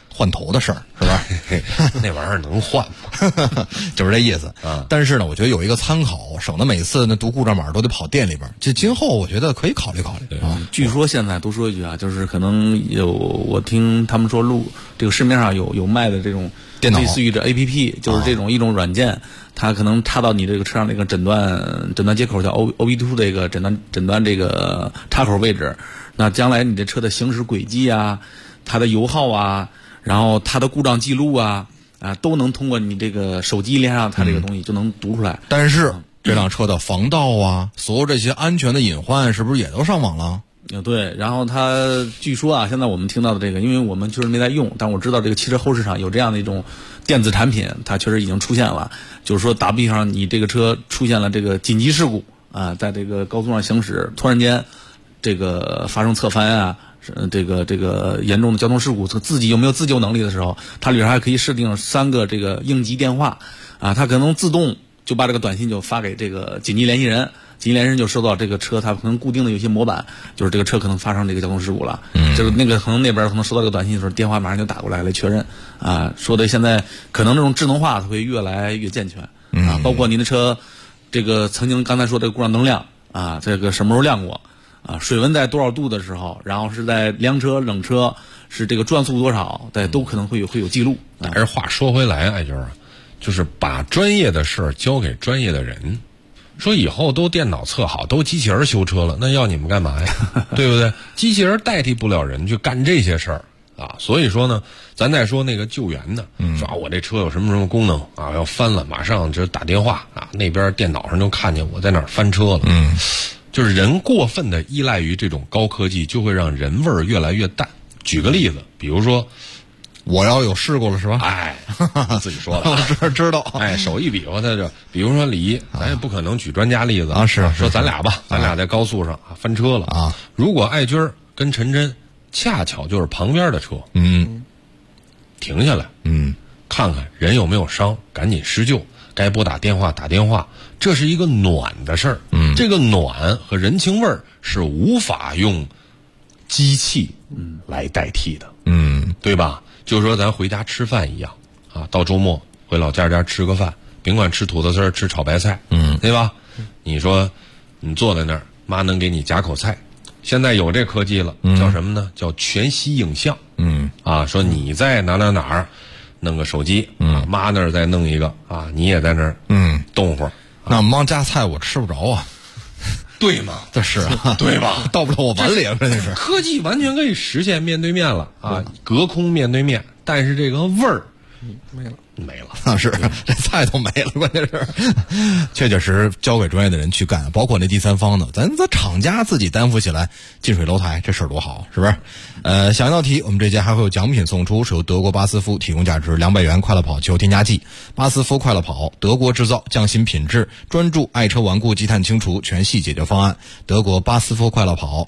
[SPEAKER 5] 换头的事儿，是吧？
[SPEAKER 12] 那玩意儿能换吗？
[SPEAKER 5] 就是这意思啊。但是呢，我觉得有一个参考，省得每次那读故障码都得跑店里边。这今后我觉得可以考虑考虑啊。
[SPEAKER 10] 据说现在多说一句啊，就是可能我听他们说这个市面上有卖的这种
[SPEAKER 5] 电脑
[SPEAKER 10] 类似于这 APP， 就是这种一种软件，它可能插到你这个车上那个诊断接口，叫 OBD2 这个诊断这个插口位置。那将来你这车的行驶轨迹啊，它的油耗啊，然后它的故障记录啊，都能通过你这个手机连上它这个东西就能读出来。
[SPEAKER 5] 但是这辆车的防盗啊，所有这些安全的隐患是不是也都上网了？
[SPEAKER 10] 对，然后它据说啊，现在我们听到的这个，因为我们确实没在用，但我知道这个汽车后市场有这样的一种电子产品，它确实已经出现了。就是说，打比方，你这个车出现了这个紧急事故啊，在这个高速上行驶，突然间这个发生侧翻啊，这个严重的交通事故，自己有没有自救能力的时候，它里边还可以设定3个这个应急电话啊，它可能自动就把这个短信就发给这个紧急联系人。紧急联系人就收到这个车，它可能固定的有些模板，就是这个车可能发生这个交通事故了。就是那个可能那边可能收到这个短信的时候，电话马上就打过来确认啊。说的现在可能这种智能化它会越来越健全啊，包括您的车这个曾经刚才说这个故障灯亮啊，这个什么时候亮过啊，水温在多少度的时候，然后是在凉车冷车，是这个转速多少，都可能会有记录。
[SPEAKER 12] 但是话说回来，艾军啊，就是把专业的事儿交给专业的人。说以后都电脑测好，都机器人修车了，那要你们干嘛呀？对不对？机器人代替不了人去干这些事儿啊。所以说呢，咱再说那个救援的，说我这车有什么功能啊，要翻了，马上就打电话啊，那边电脑上就看见我在哪儿翻车了。就是人过分的依赖于这种高科技，就会让人味儿越来越淡。举个例子，比如说。
[SPEAKER 5] 我要有事故了是吧？
[SPEAKER 12] 哎，自己说的，
[SPEAKER 5] 我知道。
[SPEAKER 12] 哎，手一比划，他就比如说李，咱也不可能举专家例子
[SPEAKER 5] 啊。是
[SPEAKER 12] 说咱俩吧，咱俩在高速上翻车了啊。如果艾军跟陈真恰巧就是旁边的车，停下来，看看人有没有伤，赶紧施救，该拨打电话打电话，这是一个暖的事儿。这个暖和人情味儿是无法用机器来代替的，对吧？就说咱回家吃饭一样啊，到周末回老家吃个饭，甭管吃土豆丝儿吃炒白菜，对吧？你说你坐在那儿，妈能给你夹口菜。现在有这科技了，叫什么呢？叫全息影像。说你在哪儿弄个手机，妈那儿再弄一个啊，你也在那儿动会儿。
[SPEAKER 5] 那妈夹菜我吃不着啊。
[SPEAKER 12] 对吗？
[SPEAKER 5] 这是啊，
[SPEAKER 12] 对吧？
[SPEAKER 5] 到不了我碗里了，真是。
[SPEAKER 12] 科技完全可以实现面对面了啊，隔空面对面，但是这个味儿没了
[SPEAKER 5] 啊！是这菜都没了，关键是确实交给专业的人去干，包括那第三方的，咱厂家自己担负起来，近水楼台，这事儿多好，是不是？下一道题，我们这节还会有奖品送出，是由德国巴斯夫提供价值200元快乐跑汽油添加剂。巴斯夫快乐跑，德国制造，匠心品质，专注爱车顽固积碳清除全系解决方案。德国巴斯夫快乐跑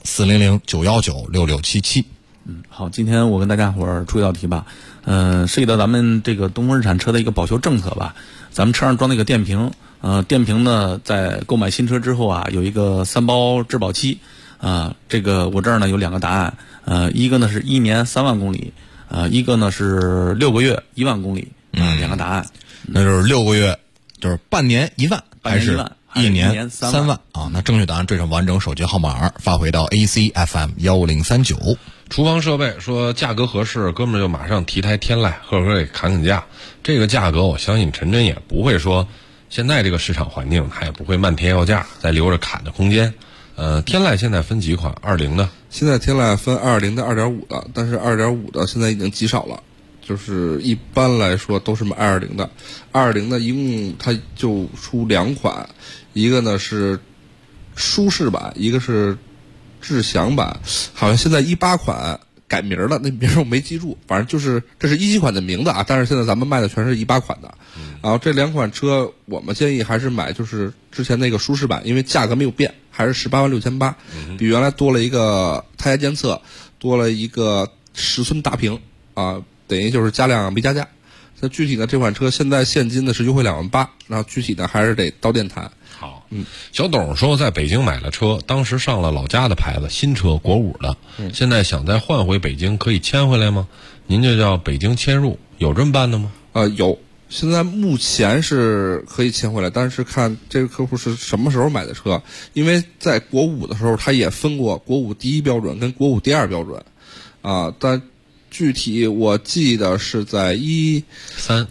[SPEAKER 5] ，400-919-6677。
[SPEAKER 10] 好，今天我跟大家伙儿出一道题吧。涉及到咱们这个东风日产车的一个保修政策吧。咱们车上装那个电瓶，电瓶呢在购买新车之后啊，有一个3包质保期。这个我这儿呢有2个答案。一个呢是1年3万公里，一个呢是6个月1万公里。2个答案。
[SPEAKER 5] 那就是6个月，就是半年1万，
[SPEAKER 10] 半年1万，
[SPEAKER 5] 还是1年3万啊？那正确答案缀上完整手机号码，发回到 ACFM 1039。
[SPEAKER 12] 厨房设备说价格合适，哥们儿就马上提台天籁，呵呵给砍价。这个价格我相信陈真也不会说，现在这个市场环境他也不会漫天要价，再留着砍的空间。天籁现在分几款？20的。
[SPEAKER 3] 现在天籁分2.0的、2.5的，但是2.5的现在已经极少了，就是一般来说都是买2.0的。2.0的一共它就出2款，一个呢是舒适版，一个是智享版，好像现在18款改名了，那名我没记住，反正就是这是17款的名字啊，但是现在咱们卖的全是18款的。然后这2款车我们建议还是买就是之前那个舒适版，因为价格没有变，还是186800，比原来多了一个胎压监测，多了一个10寸大屏啊，等于就是加量没加价。那具体呢，这款车现在现金呢是优惠28000，然后具体呢还是得到店谈。
[SPEAKER 12] 好，小董说在北京买了车，当时上了老家的牌子，新车国五的，现在想再换回北京，可以迁回来吗？您这叫北京迁入，有这么办的吗？
[SPEAKER 3] 有，现在目前是可以迁回来，但是看这个客户是什么时候买的车，因为在国五的时候，他也分过国五第一标准跟国五第二标准，但具体我记得是在这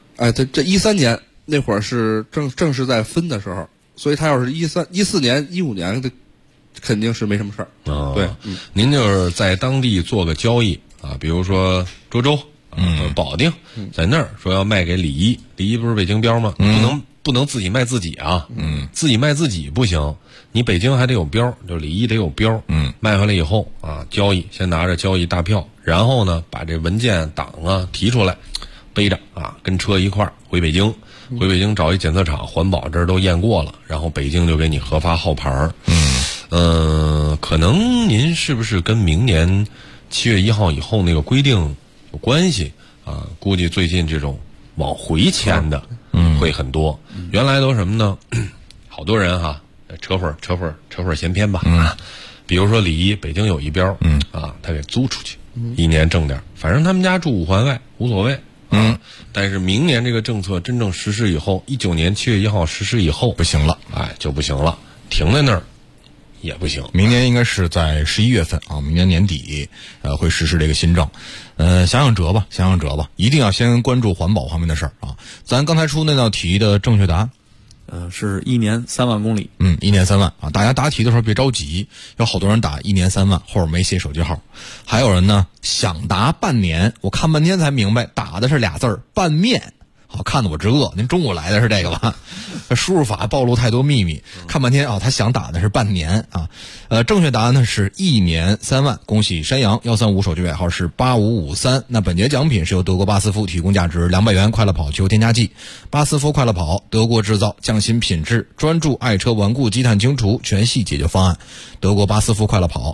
[SPEAKER 3] 13年那会儿是正是在分的时候，所以他要是14年、15年的，肯定是没什么事儿。对，
[SPEAKER 12] 您就是在当地做个交易啊，比如说涿州。保定在那儿说要卖给李一，李一不是北京标吗？不能自己卖自己啊，自己卖自己不行，你北京还得有标，就李一得有标，卖回来以后啊，交易先拿着交易大票，然后呢把这文件档啊提出来，背着啊跟车一块儿回北京，找一检测厂，环保这儿都验过了，然后北京就给你核发号牌。可能您是不是跟明年7月1号以后那个规定有关系啊？估计最近这种往回迁的会很多。原来都什么呢？好多人哈，车会闲篇吧。比如说李一北京有一标，他给租出去，1年挣点，反正他们家住5环外无所谓。但是明年这个政策真正实施以后，19年7月1号实施以后
[SPEAKER 5] 不行了，
[SPEAKER 12] 就不行了，停在那儿也不行。
[SPEAKER 5] 明年应该是在11月份啊，明年年底会实施这个新政。想想辙吧，一定要先关注环保方面的事儿啊。咱刚才出那道题的正确答案，
[SPEAKER 10] 是1年3万公里。
[SPEAKER 5] 1年3万啊！大家答题的时候别着急，有好多人打1年3万，后边没写手机号，还有人呢想答半年，我看半天才明白打的是俩字儿拌面。好，看得我直饿。您中午来的是这个吧？输入法暴露太多秘密。看半天他想打的是半年啊。正确答案呢是1年3万。恭喜山羊135手机尾号是8553。那本节奖品是由德国巴斯夫提供价值200元快乐跑球添加剂。巴斯夫快乐跑，德国制造，匠心品质，专注爱车顽固积碳清除全系解决方案。德国巴斯夫快乐跑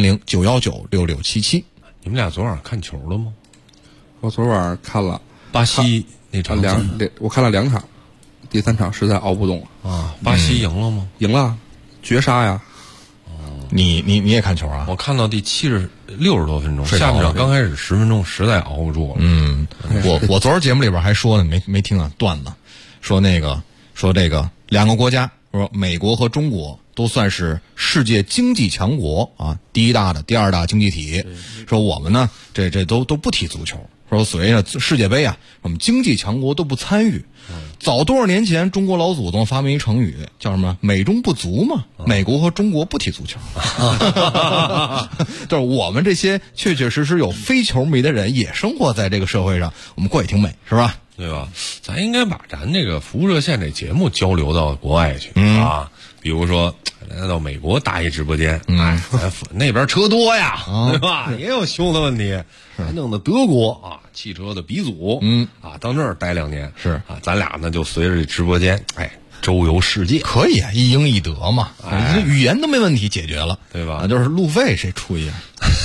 [SPEAKER 5] 400-919-6677。
[SPEAKER 12] 你们俩昨晚看球了吗？
[SPEAKER 3] 我昨晚看了
[SPEAKER 12] 巴西。那场
[SPEAKER 3] 我看了2场，第3场实在熬不动
[SPEAKER 12] 啊！巴西赢了吗？
[SPEAKER 3] 赢了，绝杀呀！
[SPEAKER 5] 你也看球啊？
[SPEAKER 12] 我看到第60多分钟，下半场刚开始10分钟实在熬不住了。
[SPEAKER 5] 我昨儿节目里边还说呢，没听啊段子，说这个2个国家，说美国和中国都算是世界经济强国啊，第一大的、第二大经济体。说我们呢，这都不踢足球。说随着世界杯啊，我们经济强国都不参与。早多少年前，中国老祖宗发明一成语叫什么？美中不足嘛。美国和中国不踢足球，就是我们这些确确实实有非球迷的人也生活在这个社会上，我们过也挺美，是吧？
[SPEAKER 12] 对吧？咱应该把咱这个服务热线这节目交流到国外去啊。比如说来到美国搭一直播间，那边车多呀，对吧？也有修的问题，还弄到德国啊，汽车的鼻祖，到那儿待2年，
[SPEAKER 5] 是
[SPEAKER 12] 啊，咱俩呢就随着这直播间，周游世界，
[SPEAKER 5] 可以啊，一英一德嘛，语言都没问题，解决了，
[SPEAKER 12] 对吧？
[SPEAKER 5] 就是路费谁出一样？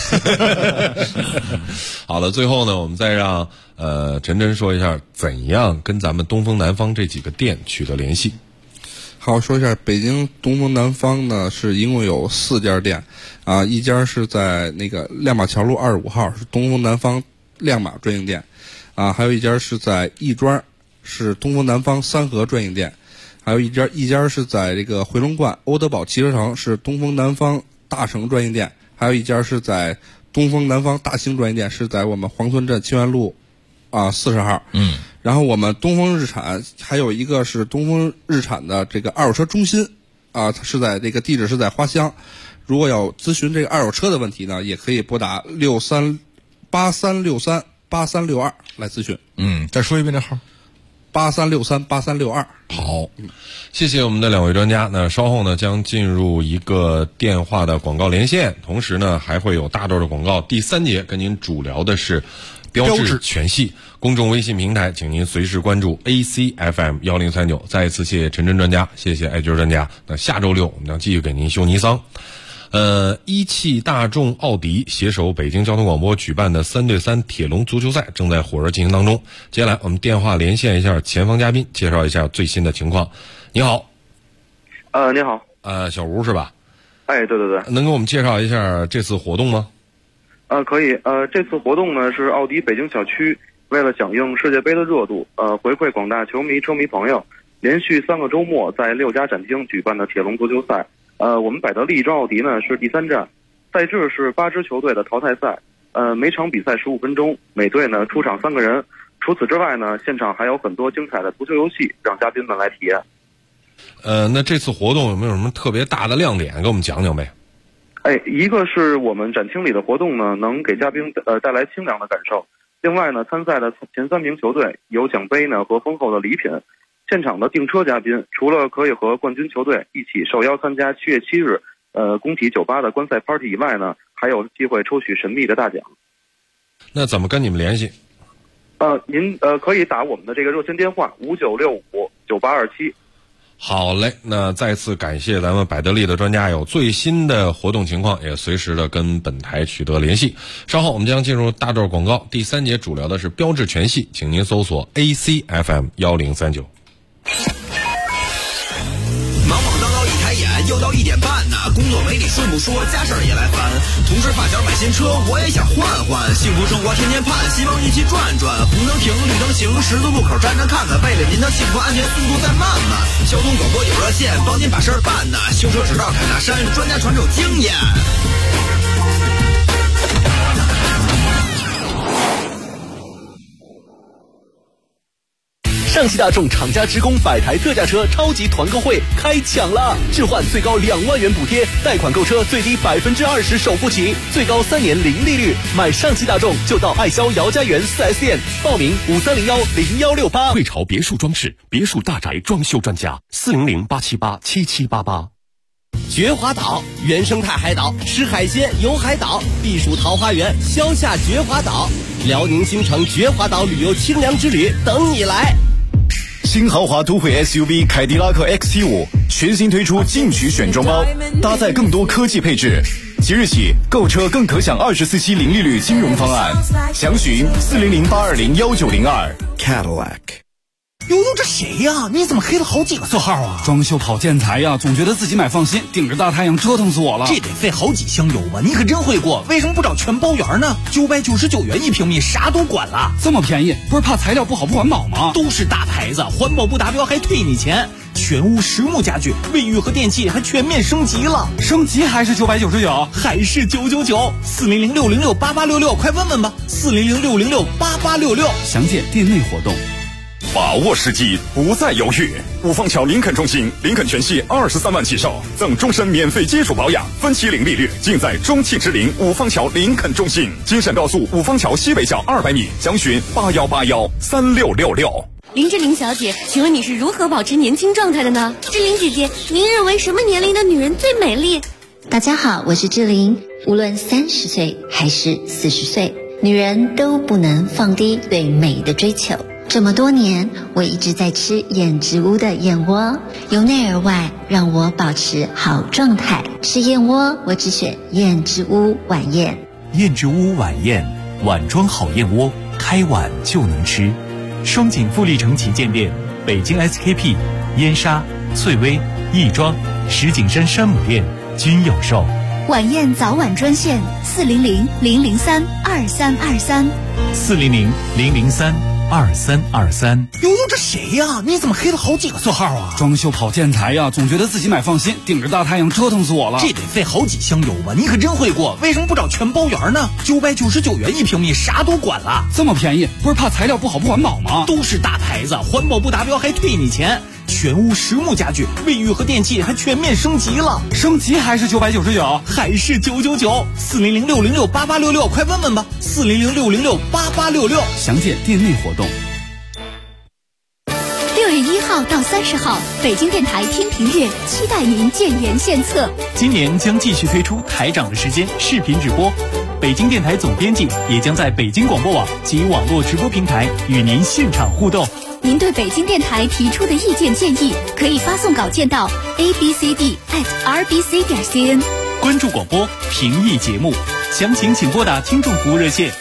[SPEAKER 12] 好了，最后呢，我们再让陈真说一下怎样跟咱们东风南方这几个店取得联系。
[SPEAKER 3] 好，说一下北京东风南方呢，是一共有4家店，一家是在那个亮马桥路25号，是东风南方亮马专营店，还有一家是在亦庄，是东风南方三河专营店，还有一家是在这个回龙观欧德堡汽车城，是东风南方大城专营店，还有一家是在东风南方大兴专营店，是在我们黄村镇清源路40号。然后我们东风日产还有一个是东风日产的这个二手车中心它是在这个地址是在花乡。如果要咨询这个二手车的问题呢，也可以拨打63638362来咨询。
[SPEAKER 5] 再说一遍这号
[SPEAKER 3] 83638362。
[SPEAKER 12] 好，谢谢我们的2位专家。那稍后呢将进入一个电话的广告连线，同时呢还会有大段的广告。第3节跟您主聊的是标致全系公众微信平台，请您随时关注 ACFM 1039。再一次谢谢陈真专家，谢谢艾军专家。那下周6我们将继续给您修尼桑。一汽大众奥迪携手北京交通广播举办的3对3铁笼足球赛正在火热进行当中。接下来我们电话连线一下前方嘉宾，介绍一下最新的情况。你好。
[SPEAKER 11] 你好。
[SPEAKER 12] 小吴是吧？
[SPEAKER 11] 哎，对对对。
[SPEAKER 12] 能给我们介绍一下这次活动吗？
[SPEAKER 11] 可以。这次活动呢是奥迪北京小区为了响应世界杯的热度，回馈广大球迷、车迷朋友，连续3个周末在6家展厅举办的铁笼足球赛。我们百得利庄奥迪呢是第3站，赛制是8支球队的淘汰赛。每场比赛15分钟，每队呢出场3个人。除此之外呢，现场还有很多精彩的足球游戏让嘉宾们来体验。
[SPEAKER 12] 那这次活动有没有什么特别大的亮点，给我们讲讲呗？
[SPEAKER 11] 一个是我们展厅里的活动呢，能给嘉宾带来清凉的感受。另外呢，参赛的前3名球队有奖杯呢和丰厚的礼品。现场的订车嘉宾除了可以和冠军球队一起受邀参加7月7日工体酒吧的观赛 party 以外呢，还有机会抽取神秘的大奖。
[SPEAKER 12] 那怎么跟你们联系？
[SPEAKER 11] 您可以打我们的这个热线电话59659827。
[SPEAKER 12] 好嘞，那再次感谢咱们百得利的专家，有最新的活动情况也随时的跟本台取得联系。稍后我们将进入大段广告，第3节主聊的是标致全系，请您搜索 ACFM 1039。
[SPEAKER 9] 忙忙叨叨一抬眼，又到1点半呢，工作没理顺不说，家事儿也来烦。同事发小买新车，我也想换换，幸福生活天天盼，希望一起转转。红灯停，绿灯行，十字路口站站看看，为了您的幸福安全，速度再慢慢。交通广播有热线，帮您把事儿办呢。修车直到坎大山，专家传授经验。
[SPEAKER 14] 上汽大众厂家职工100台特价车超级团购会开抢了，置换最高2万元补贴，贷款购车最低20%首付起，最高3年零利率。买上汽大众就到爱肖姚家园4S店报名53010168。
[SPEAKER 16] 汇潮别墅装饰，别墅大宅装修专家400-878-7788。
[SPEAKER 23] 绝华岛原生态海岛，吃海鲜游海岛，避暑桃花源消夏绝华岛，辽宁新城绝华岛旅游清凉之旅等你来。
[SPEAKER 24] 新豪华都会 SUV 凯迪拉克 XT5 全新推出进取选装包，搭载更多科技配置。即日起购车更可享24期零利率金融方案，详询400-820-1902 Cadillac。
[SPEAKER 17] 悠悠，这谁呀？你怎么黑了好几个色号啊？
[SPEAKER 25] 装修跑建材呀，总觉得自己买放心，顶着大太阳折腾死我了。
[SPEAKER 17] 这得费好几箱油吧？你可真会过，为什么不找全包圆呢？999元1平米，啥都管了。
[SPEAKER 25] 这么便宜，不是怕材料不好不环保吗？
[SPEAKER 17] 都是大牌子，环保不达标还退你钱。全屋实木家具，卫浴和电器还全面升级了。
[SPEAKER 25] 升级还是999？
[SPEAKER 17] 还是999？400-606-8866，快问问吧。400-606-8866，
[SPEAKER 25] 详见店内活动。
[SPEAKER 24] 把握时机，不再犹豫。五方桥林肯中心，林肯全系23万起售，赠终身免费基础保养，分期零利率，尽在中汽之林五方桥林肯中心。京沈高速五方桥西北角200米，详询81813666。
[SPEAKER 26] 林志玲小姐，请问你是如何保持年轻状态的呢？志玲姐姐，您认为什么年龄的女人最美丽？
[SPEAKER 20] 大家好，我是志玲。无论30岁还是40岁，女人都不能放低对美的追求。这么多年，我一直在吃燕之屋的燕窝，由内而外让我保持好状态。吃燕窝，我只选燕之屋晚宴。
[SPEAKER 27] 燕之屋晚宴，碗装好燕窝，开碗就能吃。双井富力城旗舰店、北京 SKP、燕莎、翠微、亦庄、石景山山姆店均有售。
[SPEAKER 6] 晚宴早晚专线400-003-2323。
[SPEAKER 27] 400-003-2323。
[SPEAKER 17] 悠悠，这谁呀？你怎么黑了好几个色号啊？
[SPEAKER 25] 装修跑建材呀，总觉得自己买放心，顶着大太阳折腾死我了。
[SPEAKER 17] 这得费好几箱油吧？你可真会过，为什么不找全包圆呢？999元1平米，啥都管了。
[SPEAKER 25] 这么便宜，不是怕材料不好不环保吗？
[SPEAKER 17] 都是大牌子，环保不达标还退你钱。全屋实木家具，卫浴和电器还全面升级了。
[SPEAKER 25] 升级还是999？
[SPEAKER 17] 还是999？400-606-8866，快问问吧。400-606-8866，
[SPEAKER 25] 详见店内活动。
[SPEAKER 6] 6月1号到30号，北京电台听评月，期待您建言献策。
[SPEAKER 27] 今年将继续推出台长的时间视频直播，北京电台总编辑也将在北京广播网及网络直播平台与您现场互动。
[SPEAKER 6] 您对北京电台提出的意见建议，可以发送稿件到 abcd@rbc.cn。
[SPEAKER 27] 关注广播，评议节目，详情请拨打听众服务热线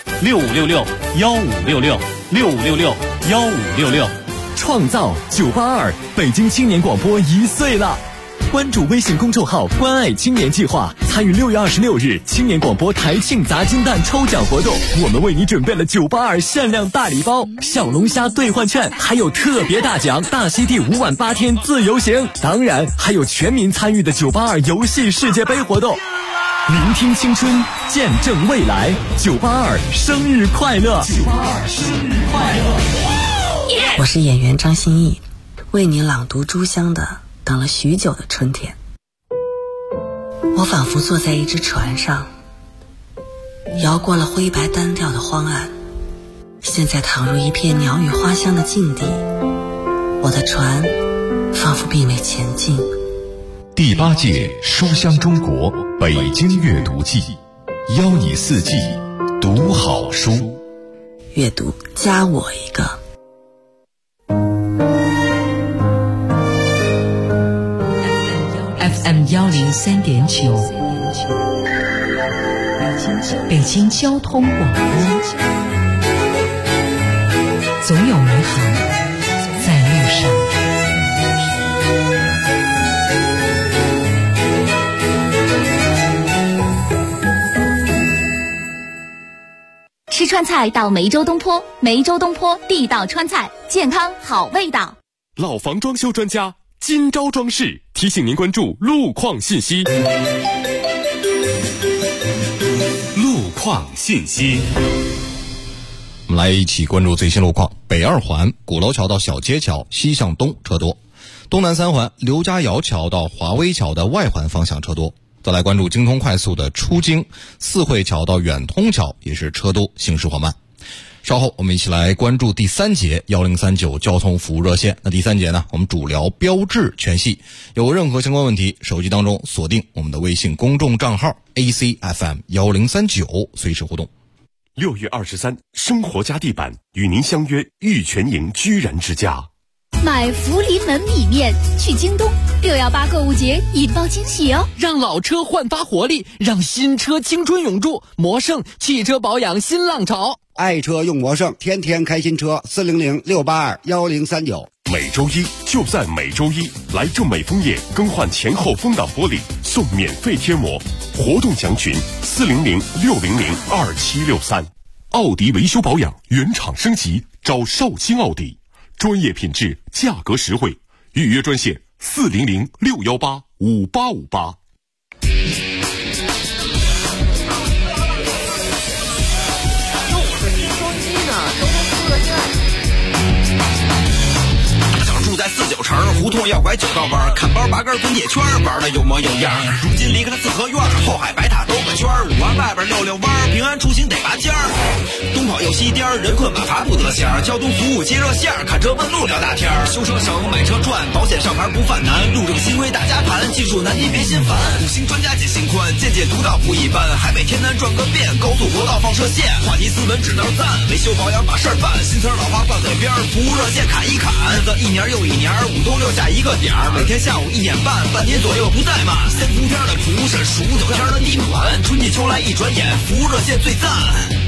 [SPEAKER 27] 6566-1566，6566-1566。
[SPEAKER 16] 创造982，北京青年广播1岁了。 关注微信公众号关爱青年计划，参与6月26日青年广播台庆砸金蛋抽奖活动，我们为你准备了982限量大礼包、小龙虾兑换券，还有特别大奖大溪地5晚8天自由行，当然还有全民参与的982游戏世界杯活动。聆听青春，见证未来，982生日快乐！982生日快乐！
[SPEAKER 2] 我是演员张歆艺，为你朗读朱湘的《等了许久的春天》。我仿佛坐在一只船上，摇过了灰白单调的荒岸，现在躺入一片鸟语花香的境地，我的船仿佛并未前进。
[SPEAKER 1] 第8届书香中国北京阅读季，邀你4季读好书，
[SPEAKER 2] 阅读加我一个。
[SPEAKER 13] FM 103.9，北京交通广播，总有美好在路上。
[SPEAKER 6] 吃川菜到梅州东坡，梅州东坡地道川菜，健康好味道。
[SPEAKER 15] 老房装修专家金招装饰提醒您关注路况信息。路况信息，
[SPEAKER 5] 我们来一起关注最新路况。北2环鼓楼桥到小街桥西向东车多，东南3环刘家窑桥到华威桥的外环方向车多。再来关注京通快速的出京四惠桥到远通桥也是车多，行驶缓慢。稍后我们一起来关注第3节1039交通服务热线。那第3节呢，我们主聊标志全系，有任何相关问题，手机当中锁定我们的微信公众账号 ACFM1039，随时互动。
[SPEAKER 15] 6月23，生活家地板与您相约玉泉营居然之家。
[SPEAKER 6] 买福临门米面去京东，618购物节引爆惊喜哦！
[SPEAKER 7] 让老车焕发活力，让新车青春永驻。魔盛汽车保养新浪潮，
[SPEAKER 8] 爱车用魔盛，天天开新车，400-682-1039。
[SPEAKER 15] 每周一就在每周一，来正美枫叶更换前后风挡玻璃，送免费贴膜。活动详询400-600-2763。奥迪维修保养原厂升级，找绍兴奥迪。专业品质，价格实惠，预约专线400-618-5858。
[SPEAKER 9] 住在49城胡同要拐9道弯，看包拔根滚铁圈，玩的有模有样。如今离开了四合院，后海白塔兜个圈，5环外边溜弯，平安出行得拔尖儿。东跑又西颠，人困马乏不得闲，交通服务接热线，看车问路聊大天。修车省买车赚，保险上牌不犯难，路政新规大家盘，技术难题别心烦。5星专家解心宽，见解独到不一般，海北天南转个遍，高速国道放射线，话题斯文只能赞，维修保养把事儿办，新词老话挂嘴边，服务热线砍一砍，1年又1年，5冬6夏一个点儿，每天下午1点半，半年左右不怠慢。3伏天的厨师，数9天的地暖，春季秋来一转眼，服务热线最赞。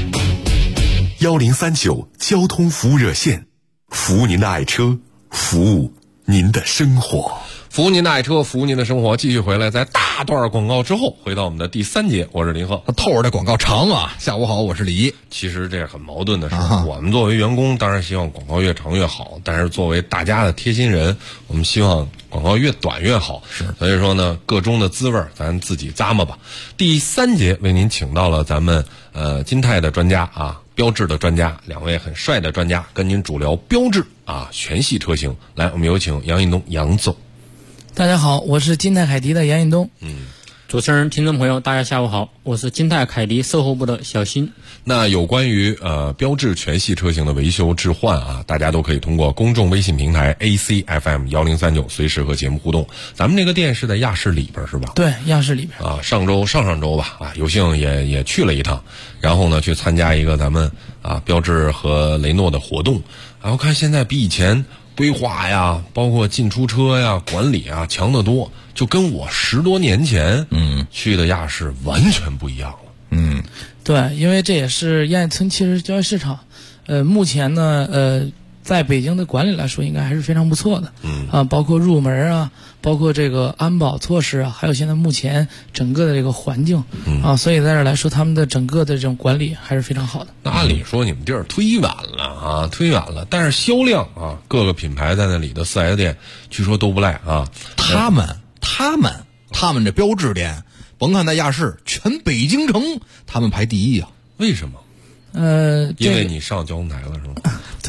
[SPEAKER 15] 1039交通服务热线，服务您的爱车，服务您的生活。
[SPEAKER 12] 服务您的爱车，服务您的生活。继续回来，在大段广告之后，回到我们的第3节，我是林鹤。
[SPEAKER 5] 透着的广告长啊！下午好，我是李。
[SPEAKER 12] 其实这很矛盾的是，我们作为员工，当然希望广告越长越好，但是作为大家的贴心人，我们希望广告越短越好。
[SPEAKER 5] 是，
[SPEAKER 12] 所以说呢，个中的滋味咱自己咂摸吧。第3节为您请到了咱们金泰的专家啊。标志的专家，2位很帅的专家，跟您主聊标志啊全系车型。来，我们有请杨引东杨总。
[SPEAKER 18] 大家好，我是金泰凯迪的杨引东。
[SPEAKER 19] 主持人、听众朋友，大家下午好，我是金泰凯迪售后部的小新。
[SPEAKER 12] 那有关于标致全系车型的维修置换啊，大家都可以通过公众微信平台 ACFM1039随时和节目互动。咱们这个店是在亚市里边是吧？
[SPEAKER 18] 对，亚市里边
[SPEAKER 12] 啊。上周吧啊，有幸也去了一趟，然后呢去参加一个咱们标致和雷诺的活动，然后看现在比以前规划呀，包括进出车呀、管理啊强得多，就跟我10多年前去的亚市完全不一样了。
[SPEAKER 18] 对，因为这也是烟台村汽车交易市场，目前呢在北京的管理来说，应该还是非常不错的。包括入门啊，包括这个安保措施啊，还有现在目前整个的这个环境所以在这来说，他们的整个的这种管理还是非常好的。
[SPEAKER 12] 那按理说你们地儿忒远了，但是销量啊，各个品牌在那里的4S店据说都不赖啊。
[SPEAKER 5] 他们这标志店，甭看在亚市，全北京城他们排第1啊。
[SPEAKER 12] 为什么？因为你上交通台了是吗？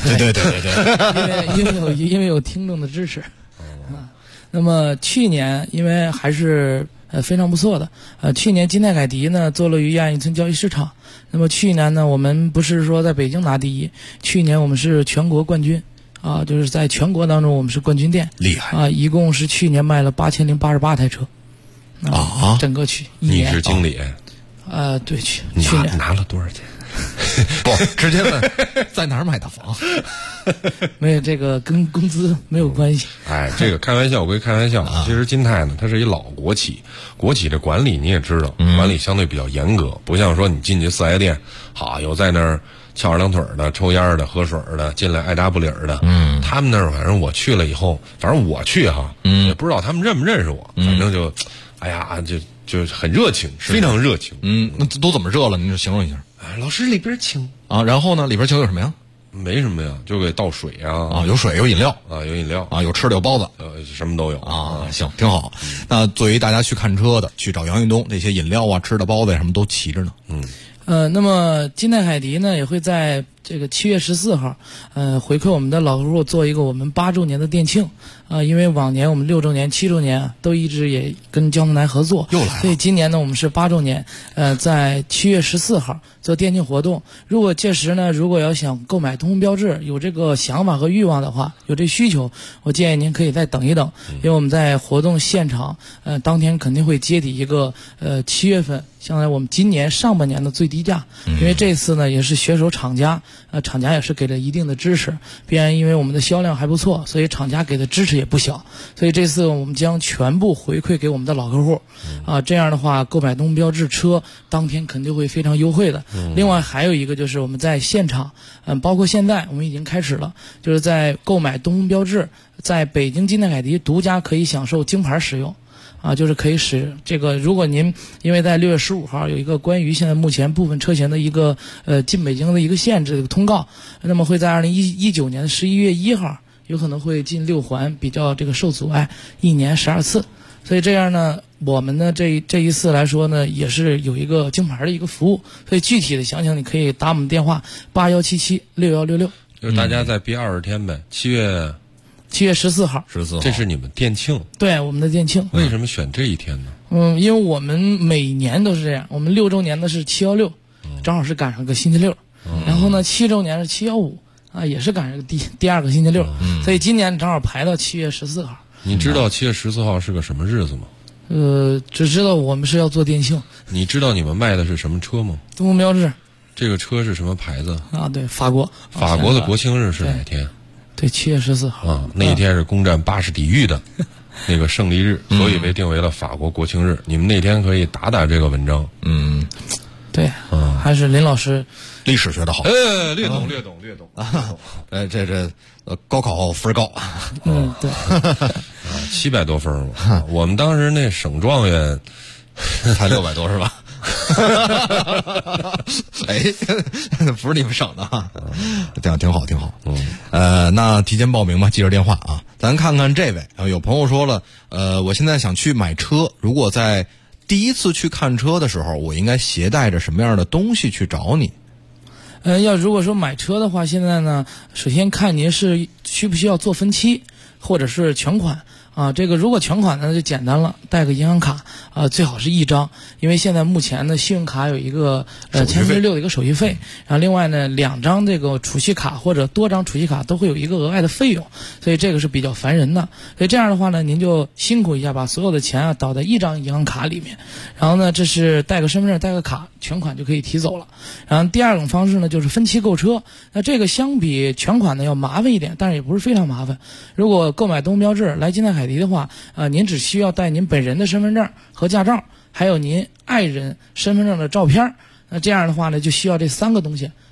[SPEAKER 18] 对，因为有听众的支持。那么去年因为还是非常不错的，去年金泰凯迪呢坐落于亚运村交易市场。那么去年呢，我们不是说在北京拿第1，去年我们是全国冠军就是在全国当中我们是冠军店，
[SPEAKER 5] 厉害
[SPEAKER 18] 一共是去年卖了8088台车整个区一年。
[SPEAKER 12] 你是经理？
[SPEAKER 18] 对，去
[SPEAKER 12] 年拿了多少钱？
[SPEAKER 5] 不，直接问在哪儿买的房？
[SPEAKER 18] 没有，这个跟工资没有关系。
[SPEAKER 12] 这个开玩笑归开玩笑，其实金泰呢，它是一老国企，国企的管理你也知道，管理相对比较严格，不像说你进去4S店，有在那儿翘二郎腿的、抽烟的、喝水的，进来爱答不理的。他们那儿反正我去了以后，反正我去也不知道他们认不认识我，反正就，就很热情，非常热情。
[SPEAKER 5] 那都怎么热了？您就形容一下。
[SPEAKER 12] 老师里边请
[SPEAKER 5] 然后呢？里边请有什么呀？
[SPEAKER 12] 没什么呀，就给倒水
[SPEAKER 5] 有水有饮料
[SPEAKER 12] 有饮料
[SPEAKER 5] 有吃的有包子
[SPEAKER 12] 什么都有
[SPEAKER 5] 行，挺好。那作为大家去看车的，去找杨运东，这些饮料吃的包子什么都齐着呢。
[SPEAKER 18] 那么金泰凯迪呢也会在这个7月14号，回馈我们的老客户做一个我们8周年的店庆因为往年我们6周年、7周年都一直也跟交通台合作，
[SPEAKER 5] 又来了。
[SPEAKER 18] 所以今年呢我们是8周年，在7月14号做店庆活动。如果届时呢，如果要想购买东风标致，有这个想法和欲望的话，有这需求，我建议您可以再等一等，因为我们在活动现场，当天肯定会揭底一个7月份，相当于我们今年上半年的最低价。因为这次呢也是携手厂家，厂家也是给了一定的支持，必然因为我们的销量还不错，所以厂家给的支持也不小，所以这次我们将全部回馈给我们的老客户这样的话购买东风标致车当天肯定会非常优惠的。另外还有一个就是我们在现场包括现在我们已经开始了，就是在购买东风标致在北京金泰凯迪独家可以享受京牌使用就是可以使这个，如果您因为在6月15号有一个关于现在目前部分车型的一个进北京的一个限制的通告，那么会在2019年11月1号有可能会进6环，比较这个受阻碍，1年12次。所以这样呢，我们呢这一次来说呢，也是有一个京牌的一个服务。所以具体的详情你可以打我们电话81776166。
[SPEAKER 12] 就是大家再憋20天呗，7月
[SPEAKER 18] 14号，
[SPEAKER 12] 这是你们店庆？
[SPEAKER 18] 对，我们的店庆。
[SPEAKER 12] 为什么选这一天呢？
[SPEAKER 18] 因为我们每年都是这样，我们6周年的是716，正好是赶上个星期六，然后呢7周年是715也是赶上个第二个星期六，所以今年正好排到7月14号。
[SPEAKER 12] 你知道7月14号是个什么日子吗？
[SPEAKER 18] 只知道我们是要做店庆。
[SPEAKER 12] 你知道你们卖的是什么车吗？
[SPEAKER 18] 东风标致。
[SPEAKER 12] 这个车是什么牌子？
[SPEAKER 18] 对，法国
[SPEAKER 12] 的国庆日是哪天？
[SPEAKER 18] 对，7月14号
[SPEAKER 12] 那一天是攻占巴士底狱的那个胜利日，所以被定为了法国国庆日。你们那天可以打这个文章。
[SPEAKER 18] 对，还是林老师
[SPEAKER 5] 历史学得好。
[SPEAKER 12] 略懂。
[SPEAKER 5] 这高考分高。
[SPEAKER 18] 对
[SPEAKER 12] ，700多分嘛。我们当时那省状元
[SPEAKER 5] 才600多是吧？不是你们省的挺好。那提前报名吧，记着电话啊。咱看看这位有朋友说了，我现在想去买车，如果在第一次去看车的时候，我应该携带着什么样的东西去找你？
[SPEAKER 18] 如果说买车的话，现在呢，首先看您是需不需要做分期，或者是全款。这个如果全款呢就简单了，带个银行卡最好是1张，因为现在目前呢信用卡有一个1000+6的一个手续费，然后另外呢2张这个储蓄卡或者多张储蓄卡都会有一个额外的费用，所以这个是比较烦人的。所以这样的话呢，您就辛苦一下，把所有的钱倒在1张银行卡里面，然后呢这是带个身份证带个卡，全款就可以提走了。然后第二种方式呢就是分期购车，那这个相比全款呢要麻烦一点，但是也不是非常麻烦。如果购买东风标致来金泰凯迪的话，您只需要带您本人的身份证和驾照，还有您爱人身份证的照片。那这样的话呢，就需要这3个东西，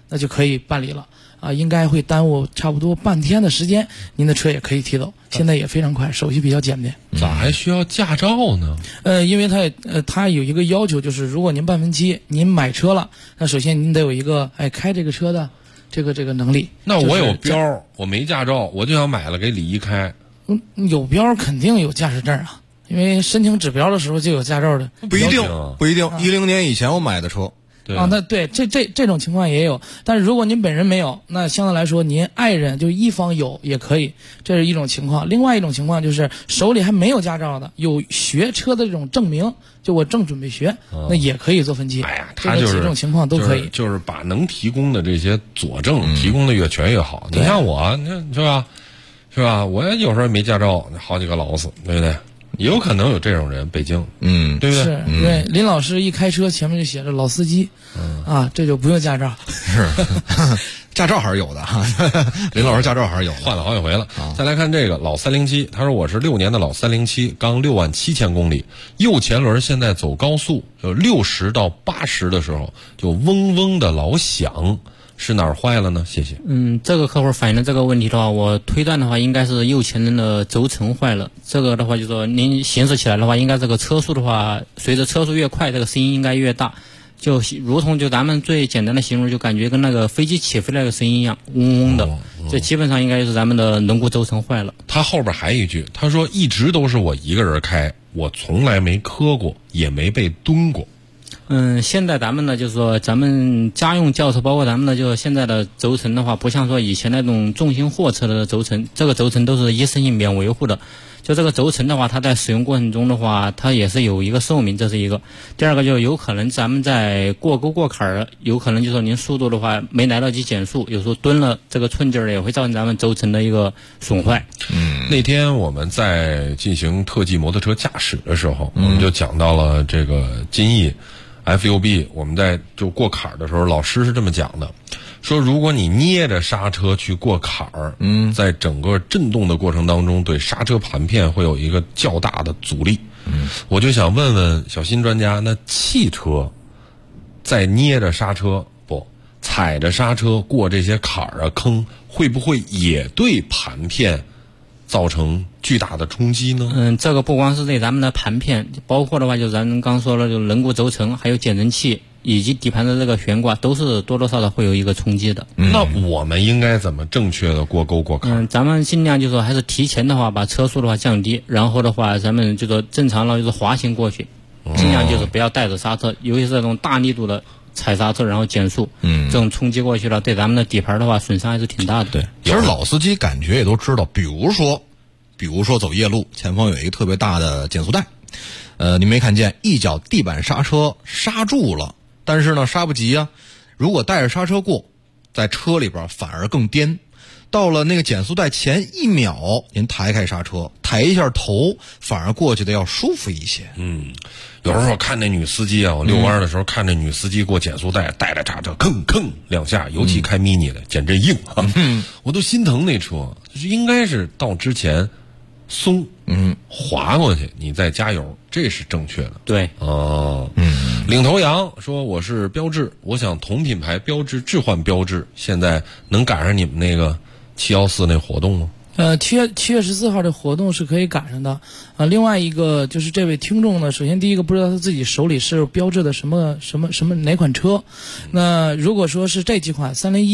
[SPEAKER 18] 那就可以办理了。应该会耽误差不多半天的时间，您的车也可以提走。现在也非常快，手续比较简便。
[SPEAKER 12] 咋还需要驾照呢？
[SPEAKER 18] 因为它有一个要求，就是如果您办分期，您买车了，那首先您得有一个开这个车的这个能力。
[SPEAKER 12] 那我有标，我没驾照，我就想买了给李一开。
[SPEAKER 18] 有标肯定有驾驶证啊，因为申请指标的时候就有驾照的。
[SPEAKER 5] 不一定，10年以前我买的车。
[SPEAKER 18] 那对这种情况也有，但是如果您本人没有，那相对来说您爱人就一方有也可以，这是一种情况。另外一种情况就是手里还没有驾照的，有学车的这种证明，就我正准备学，那也可以做分期。
[SPEAKER 12] 他就是
[SPEAKER 18] 这种情况都可以，
[SPEAKER 12] 就是把能提供的这些佐证提供的越全越好。你像我，是吧？我也有时候没驾照，好几个老死，对不对？也有可能有这种人，北京，对不对？
[SPEAKER 18] 是，对，林老师一开车前面就写着老司机，这就不用驾照，
[SPEAKER 5] 是，驾照还是有的哈。林老师驾照还是有的，
[SPEAKER 12] 换了好几回了。再来看这个老307，他说我是6年的老307，刚67000公里，右前轮现在走高速，有60到80的时候就嗡嗡的老响。是哪儿坏了呢？谢谢。
[SPEAKER 19] 这个客户反映的这个问题的话，我推断的话，应该是右前轮的轴承坏了。这个的话，就是说您行驶起来的话，应该这个车速的话，随着车速越快，这个声音应该越大，就如同就咱们最简单的形容，就感觉跟那个飞机起飞那个声音一样，嗡嗡的。这基本上应该是咱们的轮毂轴承坏了。
[SPEAKER 12] 他后边还一句，他说一直都是我一个人开，我从来没磕过，也没被蹲过。
[SPEAKER 19] 现在咱们呢，就是说咱们家用轿车，包括咱们的就现在的轴承的话，不像说以前那种重型货车的轴承，这个轴承都是一次性免维护的。就这个轴承的话，它在使用过程中的话，它也是有一个寿命，这是一个。第二个就有可能咱们在过沟过坎儿，有可能就说您速度的话没来得及减速，有时候蹲了这个寸劲儿也会造成咱们轴承的一个损坏。
[SPEAKER 12] 那天我们在进行特技摩托车驾驶的时候，我们就讲到了这个金翼FUB， 我们在就过坎儿的时候，老师是这么讲的，说如果你捏着刹车去过坎儿，在整个震动的过程当中，对刹车盘片会有一个较大的阻力。我就想问问小新专家，那汽车在捏着刹车踩着刹车过这些坎儿啊坑，会不会也对盘片造成巨大的冲击呢？
[SPEAKER 19] 这个不光是对咱们的盘片，包括的话就是咱们刚说了，就轮毂轴承，还有减震器以及底盘的这个悬挂，都是多多少少会有一个冲击的。
[SPEAKER 12] 那我们应该怎么正确的过沟过坎？
[SPEAKER 19] 咱们尽量就是说还是提前的话把车速的话降低，然后的话咱们就说正常了就是滑行过去，尽量就是不要带着刹车，尤其是这种大力度的踩刹车然后减速，这种冲击过去了，对咱们的底盘的话损伤还是挺大的。
[SPEAKER 5] 对，其实老司机感觉也都知道，比如说走夜路，前方有一个特别大的减速带，你没看见，一脚地板刹车刹住了，但是呢刹不及啊，如果带着刹车过，在车里边反而更颠。到了那个减速带前1秒，您抬开刹车，抬一下头，反而过去的要舒服一些。
[SPEAKER 12] 有时候看那女司机啊，我遛弯的时候看这女司机过减速带，带着刹车吭吭2下，尤其开 mini 的，简直硬啊！我都心疼那车，就是应该是到之前松，滑过去，你再加油，这是正确的。
[SPEAKER 19] 对，
[SPEAKER 12] 领头羊说我是标致，我想同品牌标致置换标致，现在能赶上你们那个714那活动吗
[SPEAKER 18] ？7月14号的活动是可以赶上的。另外一个就是这位听众呢，首先第一个不知道他自己手里是标致的什么哪款车。那如果说是这几款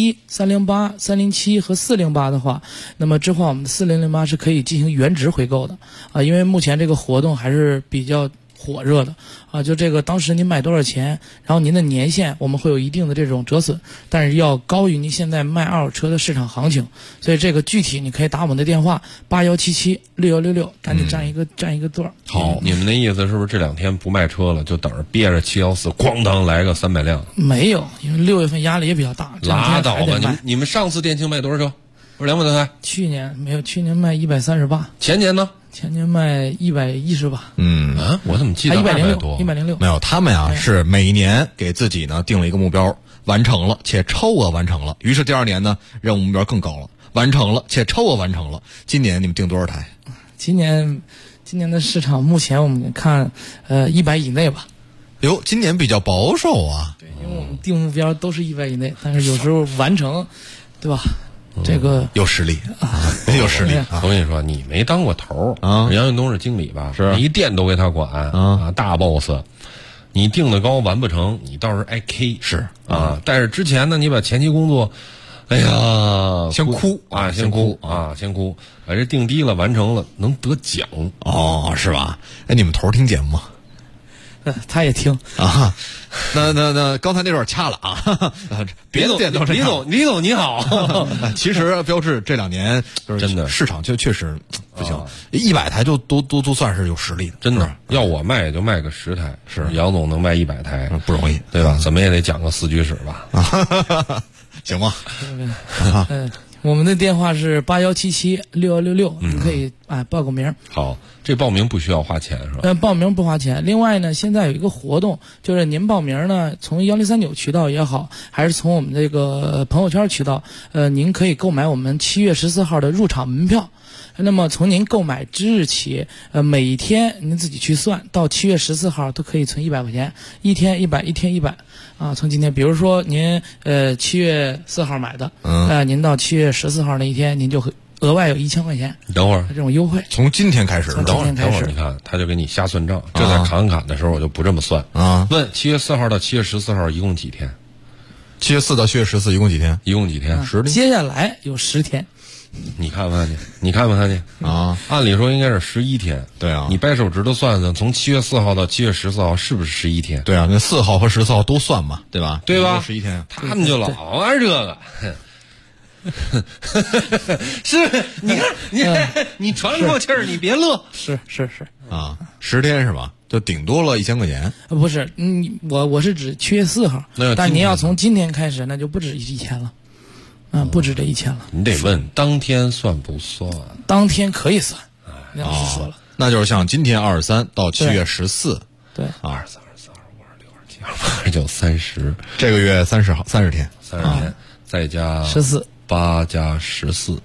[SPEAKER 18] 301、308、307和408的话，那么置换我们的4008是可以进行原值回购的因为目前这个活动还是比较火热的就这个当时您买多少钱，然后您的年限我们会有一定的这种折损，但是要高于您现在卖二手车的市场行情，所以这个具体你可以打我们的电话81776166，赶紧占一个座。
[SPEAKER 12] 好，你们的意思是不是这2天不卖车了，就等着憋着714咣当来个300辆？
[SPEAKER 18] 没有，因为6月份压力也比较大。
[SPEAKER 12] 拉倒吧，你们上次店庆卖多少车？不是200多台？
[SPEAKER 18] 去年没有，去年卖138。
[SPEAKER 12] 前年呢？
[SPEAKER 18] 前年卖118。
[SPEAKER 12] 我怎么记得200多
[SPEAKER 18] ？106。
[SPEAKER 5] 没有，他们呀是每年给自己呢定了一个目标，完成了且超额完成了，于是第2年呢任务目标更高了，完成了且超额完成了。今年你们定多少台？
[SPEAKER 18] 今年的市场目前我们看100以内吧。
[SPEAKER 5] 哟，今年比较保守啊。
[SPEAKER 18] 对，因为我们定目标都是100以内，但是有时候完成，对吧？这个
[SPEAKER 5] 有实力有实力。
[SPEAKER 12] 我跟你说，你没当过头啊？杨运东是经理吧？
[SPEAKER 5] 是
[SPEAKER 12] 一店都归他管啊，大 boss。你定的高完不成，你倒是挨 K
[SPEAKER 5] 是
[SPEAKER 12] 啊。但是之前呢，你把前期工作，哎呀，
[SPEAKER 5] 先哭
[SPEAKER 12] 啊，先哭，把这定低了，完成了，能得奖
[SPEAKER 5] 哦，是吧？哎，你们头听节目吗？
[SPEAKER 18] 他也听
[SPEAKER 5] 啊。那刚才那段掐了啊。别的店都是
[SPEAKER 12] 李总你好。
[SPEAKER 5] 其实标致这2年
[SPEAKER 12] 真的
[SPEAKER 5] 市场确实不行，100台就都算是有实力的，
[SPEAKER 12] 真的。要我卖也就卖个10台，是杨总能卖100台，
[SPEAKER 5] 不容易，
[SPEAKER 12] 对吧？怎么也得讲个4居室吧？
[SPEAKER 5] 行吗？
[SPEAKER 18] 我们的电话是81776166，你可以报个名。
[SPEAKER 12] 好，这报名不需要花钱是吧？
[SPEAKER 18] 报名不花钱。另外呢，现在有一个活动，就是您报名呢，从1039渠道也好，还是从我们这个朋友圈渠道，您可以购买我们7月14号的入场门票。那么从您购买之日起，每一天您自己去算，到7月14号都可以存100块钱，一天100，一天100。啊，从今天，比如说您7月4号买的，您到7月14号那一天，您就额外有1000块钱。
[SPEAKER 12] 你等会儿，
[SPEAKER 18] 这种优惠
[SPEAKER 5] 从今天开始。
[SPEAKER 12] 等会儿，你看他就给你瞎算账。这在侃侃的时候我就不这么算
[SPEAKER 5] 啊。
[SPEAKER 12] 问7月4号到7月14号一共几天
[SPEAKER 5] ？7月4到7月14一共几天？
[SPEAKER 12] 一共几天？10天。
[SPEAKER 18] 接下来有10天。
[SPEAKER 12] 你看看去
[SPEAKER 5] 啊！
[SPEAKER 12] 按理说应该是11天，
[SPEAKER 5] 对啊。
[SPEAKER 12] 你掰手指头算算，从7月4号到7月14号是不是11天？
[SPEAKER 5] 对啊，那4号和14号都算嘛，对吧？
[SPEAKER 12] 对吧
[SPEAKER 5] ？11天，
[SPEAKER 12] 他们就老玩这个。是，你喘口气儿，你别乐。
[SPEAKER 18] 是
[SPEAKER 5] 啊，10天是吧？就顶多了1000块钱。
[SPEAKER 18] 不是，我是指7月4号，但您要从今天开始，那就不止1000了。不止这1000了。
[SPEAKER 12] 你得问当天算不算？
[SPEAKER 18] 当天可以算。老师说了，
[SPEAKER 5] 那就是像今天23到7月14，
[SPEAKER 18] 对
[SPEAKER 12] ，23、24、25、26、27、28、29、30，
[SPEAKER 5] 这个月30号30天
[SPEAKER 12] ，30天，再加8加14，25，25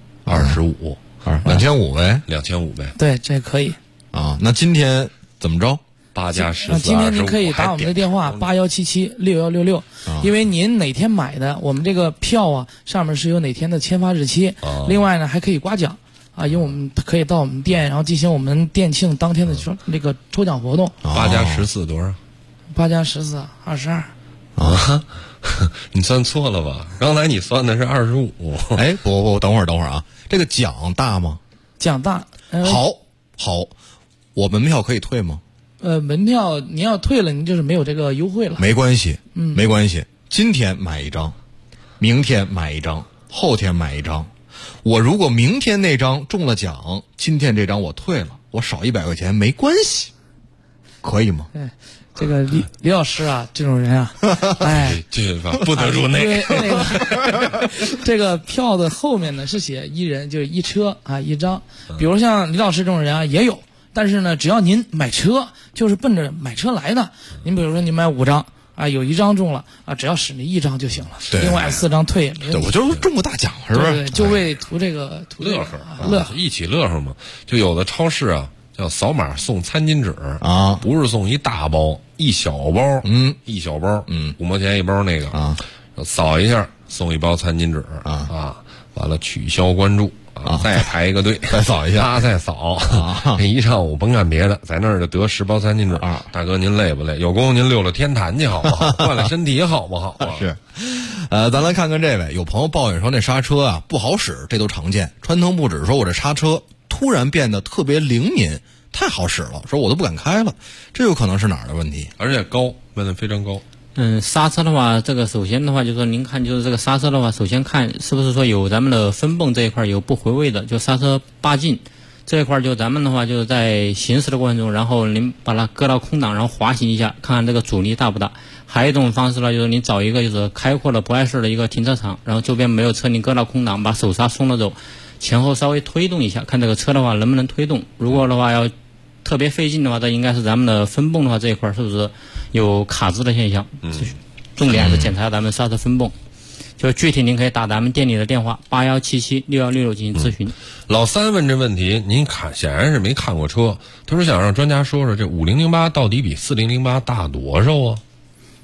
[SPEAKER 5] 呗
[SPEAKER 12] ，2500呗。
[SPEAKER 18] 对，这可以
[SPEAKER 5] 啊。那今天怎么着
[SPEAKER 12] ？8加14，
[SPEAKER 18] 今天您可以打我们的电话81776166，因为您哪天买的，我们这个票啊上面是有哪天的签发日期。另外呢还可以刮奖啊，因为我们可以到我们店，然后进行我们店庆当天的那个抽奖活动。
[SPEAKER 12] 8加14多少
[SPEAKER 18] ？8加14 22。
[SPEAKER 12] 啊，你算错了吧？刚才你算的是25。
[SPEAKER 5] 哎，不，等会儿啊，这个奖大吗？
[SPEAKER 18] 奖大。
[SPEAKER 5] 好，我门票可以退吗？
[SPEAKER 18] 门票您要退了，您就是没有这个优惠了。
[SPEAKER 5] 没关系，没关系。今天买一张，明天买一张，后天买一张。我如果明天那张中了奖，今天这张我退了，我少100块钱没关系，可以吗？
[SPEAKER 18] 这个李老师啊，这种人啊，哎，
[SPEAKER 12] 这不得入内。
[SPEAKER 18] 这个票的后面呢是写1人，就是1车啊1张。比如像李老师这种人啊也有。但是呢，只要您买车，就是奔着买车来的。您比如说，您买5张啊，有1张中了啊，只要使那1张就行了。另外4张退也没问题。
[SPEAKER 5] 对，我就是中过大奖，是不是？
[SPEAKER 18] 对，就为图这个
[SPEAKER 12] 乐呵，一起乐呵嘛。就有的超市啊，叫扫码送餐巾纸
[SPEAKER 5] 啊，
[SPEAKER 12] 不是送一大包，一小包，一小包，5毛钱一包那个
[SPEAKER 5] 啊，
[SPEAKER 12] 扫一下送一包餐巾纸完了取消关注。再排一个队，
[SPEAKER 5] 再扫一下，
[SPEAKER 12] 再扫。这一上午甭干别的，在那儿就得10包餐巾纸。大哥您累不累？有功夫您溜溜天坛去好不好？锻炼身体好不好？
[SPEAKER 5] 是。咱来看看这位，有朋友抱怨说那刹车啊不好使，这都常见。川腾不止说我这刹车突然变得特别灵敏，太好使了，说我都不敢开了，这有可能是哪儿的问题？
[SPEAKER 12] 而且高，问的非常高。
[SPEAKER 19] 刹车的话，这个首先的话就是说，您看就是这个刹车的话，首先看是不是说有咱们的分泵这一块有不回位的，就刹车把劲这一块，就咱们的话就是在行驶的过程中，然后您把它搁到空档，然后滑行一下，看看这个阻力大不大。还有一种方式呢，就是你找一个就是开阔的不碍事的一个停车场，然后周边没有车，你搁到空档，把手刹松了走，前后稍微推动一下，看这个车的话能不能推动。如果的话要特别费劲的话，这应该是咱们的分泵的话这一块是不是有卡滞的现象？重点还是检查咱们刹车分泵。就具体您可以打咱们店里的电话81776166进行咨询。
[SPEAKER 12] 老三问这问题，您显然是没看过车，他说想让专家说说这5008到底比4008大多少啊？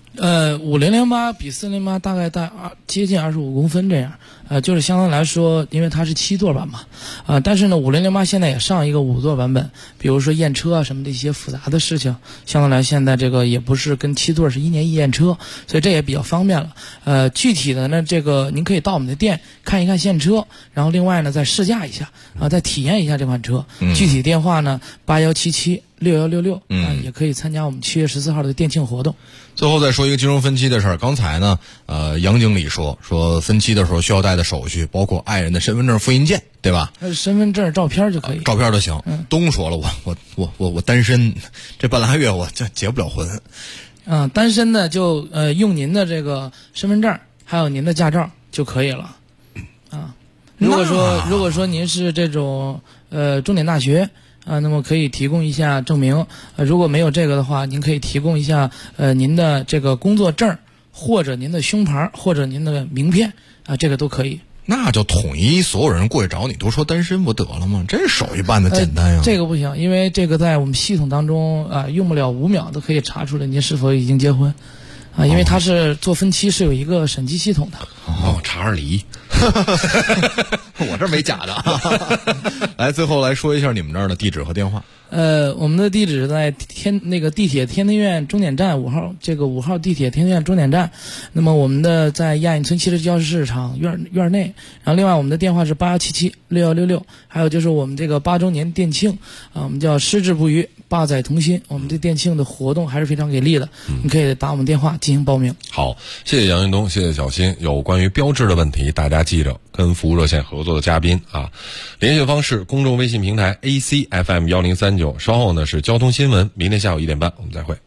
[SPEAKER 18] 5008比408大概接近25公分这样，就是相当来说，因为它是7座版嘛，但是呢5008现在也上一个5座版本，比如说验车啊什么的一些复杂的事情，相当来现在这个也不是跟7座是1年1验车，所以这也比较方便了。具体的呢，这个您可以到我们的店看一看现车，然后另外呢再试驾一下再体验一下这款车。具体电话呢81776166，也可以参加我们7月14号的店庆活动。
[SPEAKER 5] 最后再说一个金融分期的事儿。刚才呢，杨经理说分期的时候需要带的手续包括爱人的身份证复印件，对吧？
[SPEAKER 18] 身份证照片就可以，
[SPEAKER 5] 照片就行。东说了，我单身，这半拉月我结不了婚。
[SPEAKER 18] 单身的就用您的这个身份证还有您的驾照就可以了。如果说您是这种重点大学。那么可以提供一下证明。如果没有这个的话，您可以提供一下您的这个工作证，或者您的胸牌，或者您的名片这个都可以。
[SPEAKER 5] 那就统一所有人过去找你都说单身不得了吗？这手续办的简单呀。
[SPEAKER 18] 这个不行，因为这个在我们系统当中用不了5秒都可以查出来您是否已经结婚。因为它是做分期是有一个审计系统的。
[SPEAKER 12] 查着离。
[SPEAKER 5] 我这没假的。来，最后来说一下你们这儿的地址和电话。
[SPEAKER 18] 我们的地址在地铁天天苑终点站5号，这个5号地铁天天苑终点站。那么我们的在亚运村汽车交易市场院内。然后另外我们的电话是81776166，还有就是我们这个8周年店庆我们叫矢志不渝，8载同心。我们这店庆的活动还是非常给力的，你可以打我们电话进行报名。
[SPEAKER 12] 好，谢谢杨云东，谢谢小新。有关于标志的问题，大家记着跟服务热线合作的嘉宾联系方式公众微信平台 ACFM1039。稍后呢是交通新闻，明天下午1点半我们再会。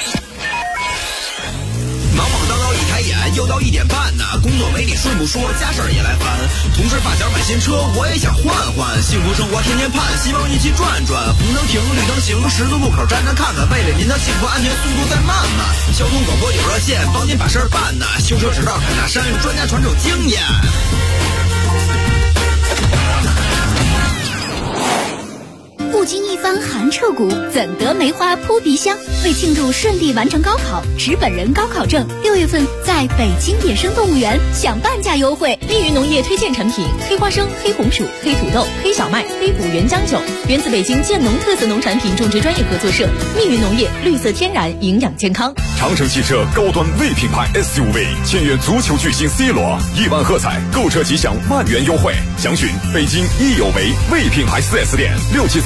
[SPEAKER 9] 忙忙叨叨一抬眼，又到1点半呢。工作没你顺不说，家事儿也来烦。同事发小买新车，我也想换换。幸福生活天天盼，希望一起转转。红灯停，绿灯行，十字路口站站看看。为了您的幸福安全，速度再慢慢。交通广播有热线，帮您把事儿办呢。修车直到砍大山，专家传授经验。
[SPEAKER 6] 不经一番寒彻骨，怎得梅花扑鼻香？为庆祝顺利完成高考，持本人高考证，6月份在北京野生动物园享半价优惠。
[SPEAKER 3] 密云农业推荐产品：黑花生、黑红薯、黑土豆、黑小麦、黑五原浆酒，源自北京建农特色农产品种植专业合作社。密云农业，绿色天然，营养健康。
[SPEAKER 24] 长城汽车高端 V 品牌 SUV 签约足球巨星 C 罗，1万喝彩，购车即享万元优惠。详询北京益有为 V 品牌 4S 店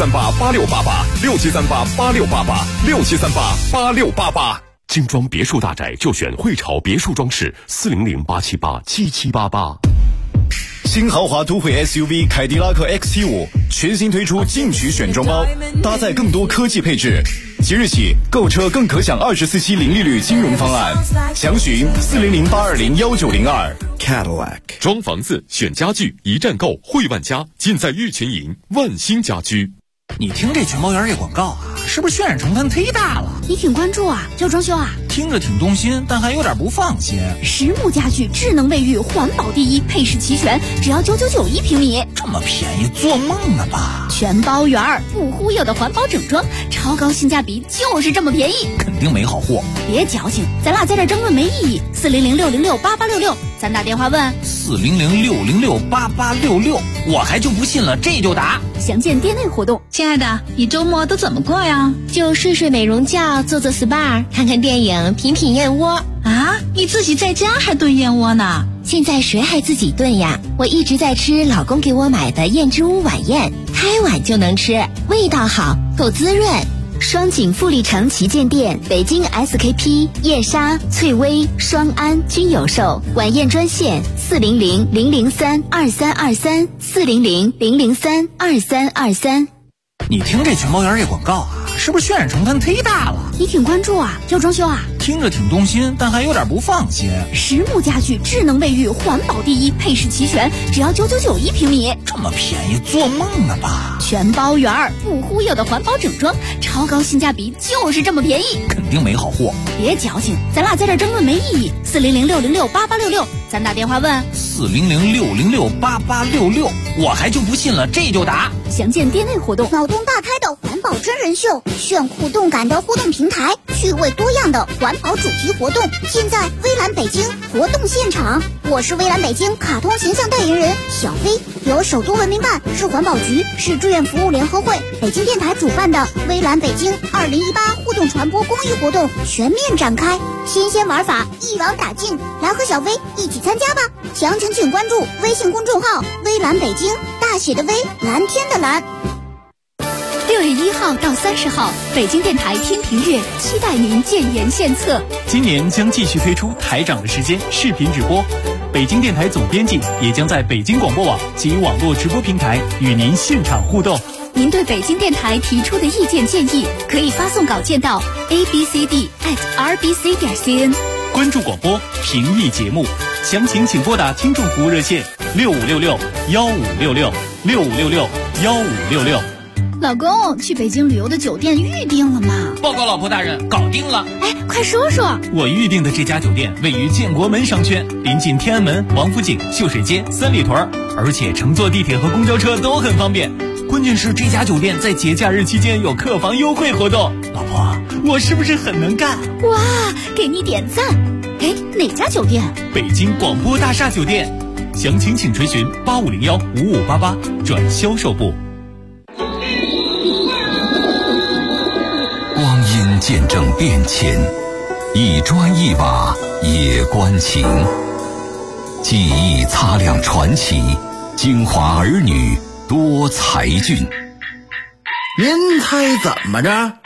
[SPEAKER 24] 67388688，67388688，67388688。
[SPEAKER 15] 精装别墅大宅就选汇潮别墅装饰，400-878-7788。
[SPEAKER 4] 新豪华都会 SUV 凯迪拉克 XT5 全新推出进取选装包，搭载更多科技配置。即日起购车更可享24期零利率金融方案，详询400-820-1902。 Cadillac
[SPEAKER 15] 装房子选家具一站购，汇万家尽在玉泉营万兴家居。
[SPEAKER 17] 你听这全包园这广告是不是渲染成分忒大了？
[SPEAKER 6] 你挺关注就装修
[SPEAKER 17] 听着挺动心，但还有点不放心。
[SPEAKER 6] 实木家具，智能卫浴，环保第一，配饰齐全，只要999/1平米，
[SPEAKER 17] 这么便宜，做梦呢吧？
[SPEAKER 6] 全包园不忽悠的环保整装，超高性价比，就是这么便宜，
[SPEAKER 17] 肯定没好货。
[SPEAKER 6] 别矫情，咱俩在这争论没意义。400-606-8866，咱打电话问
[SPEAKER 17] 400-606-8866，我还就不信了，这就打。
[SPEAKER 6] 详见店内活动。
[SPEAKER 10] 亲爱的，你周末都怎么过呀？
[SPEAKER 20] 就睡睡美容觉，做做 SPA， 看看电影，品品燕窝。
[SPEAKER 10] 你自己在家还炖燕窝呢？
[SPEAKER 20] 现在谁还自己炖呀？我一直在吃老公给我买的燕之屋晚宴，开碗就能吃，味道好，够滋润。双井富力城旗舰店、北京 SKP、叶莎、翠微、双安均有售。晚宴专线400-003-2323，400-003-2323。
[SPEAKER 17] 你听这全包园这广告是不是渲染成分忒大了？
[SPEAKER 6] 你挺关注就装修
[SPEAKER 17] 听着挺动心，但还有点不放心。
[SPEAKER 6] 实木家具，智能卫浴，环保第一，配饰齐全，只要999/1平米，
[SPEAKER 17] 这么便宜，做梦呢吧？
[SPEAKER 6] 全包园不忽悠的环保整装，超高性价比，就是这么便宜，
[SPEAKER 17] 肯定没好货。
[SPEAKER 6] 别矫情，咱俩在这争论没意义。400-606-8866，咱打电话问
[SPEAKER 17] 400-606-8866，我还就不信了，这就打。
[SPEAKER 6] 详见店内活动。
[SPEAKER 11] 脑洞大开的环环保真人秀，炫酷动感的互动平台，趣味多样的环保主题活动，现在微蓝北京活动现场。我是微蓝北京卡通形象代言人小飞，由首都文明办、市环保局、市志愿服务联合会、北京电台主办的微蓝北京2018互动传播公益活动全面展开，新鲜玩法一网打尽，来和小飞一起参加吧！详情请关注微信公众号微蓝北京，大写的微，蓝天的蓝。
[SPEAKER 6] 6月1号到30号，北京电台天平日期待您建言献策。
[SPEAKER 27] 今年将继续推出台长的时间视频直播，北京电台总编辑也将在北京广播网及网络直播平台与您现场互动。
[SPEAKER 6] 您对北京电台提出的意见建议，可以发送稿件到 abcd@rbc.cn。
[SPEAKER 27] 关注广播，评议节目，详情请拨打听众服务热线6566-1566，6566-1566。
[SPEAKER 11] 老公，去北京旅游的酒店预定了吗？
[SPEAKER 17] 报告老婆大人，搞定了。
[SPEAKER 11] 哎，快说说。
[SPEAKER 27] 我预定的这家酒店位于建国门商圈，临近天安门、王府井、秀水街、三里屯，而且乘坐地铁和公交车都很方便。关键是这家酒店在节假日期间有客房优惠活动。老婆，我是不是很能干？
[SPEAKER 11] 哇，给你点赞。哎，哪家酒店？
[SPEAKER 27] 北京广播大厦酒店。详情请垂询8501-5588转销售部。
[SPEAKER 1] 光阴见证变迁，一砖一瓦也关情。记忆擦亮传奇，京华儿女多才俊。
[SPEAKER 14] 您猜怎么着？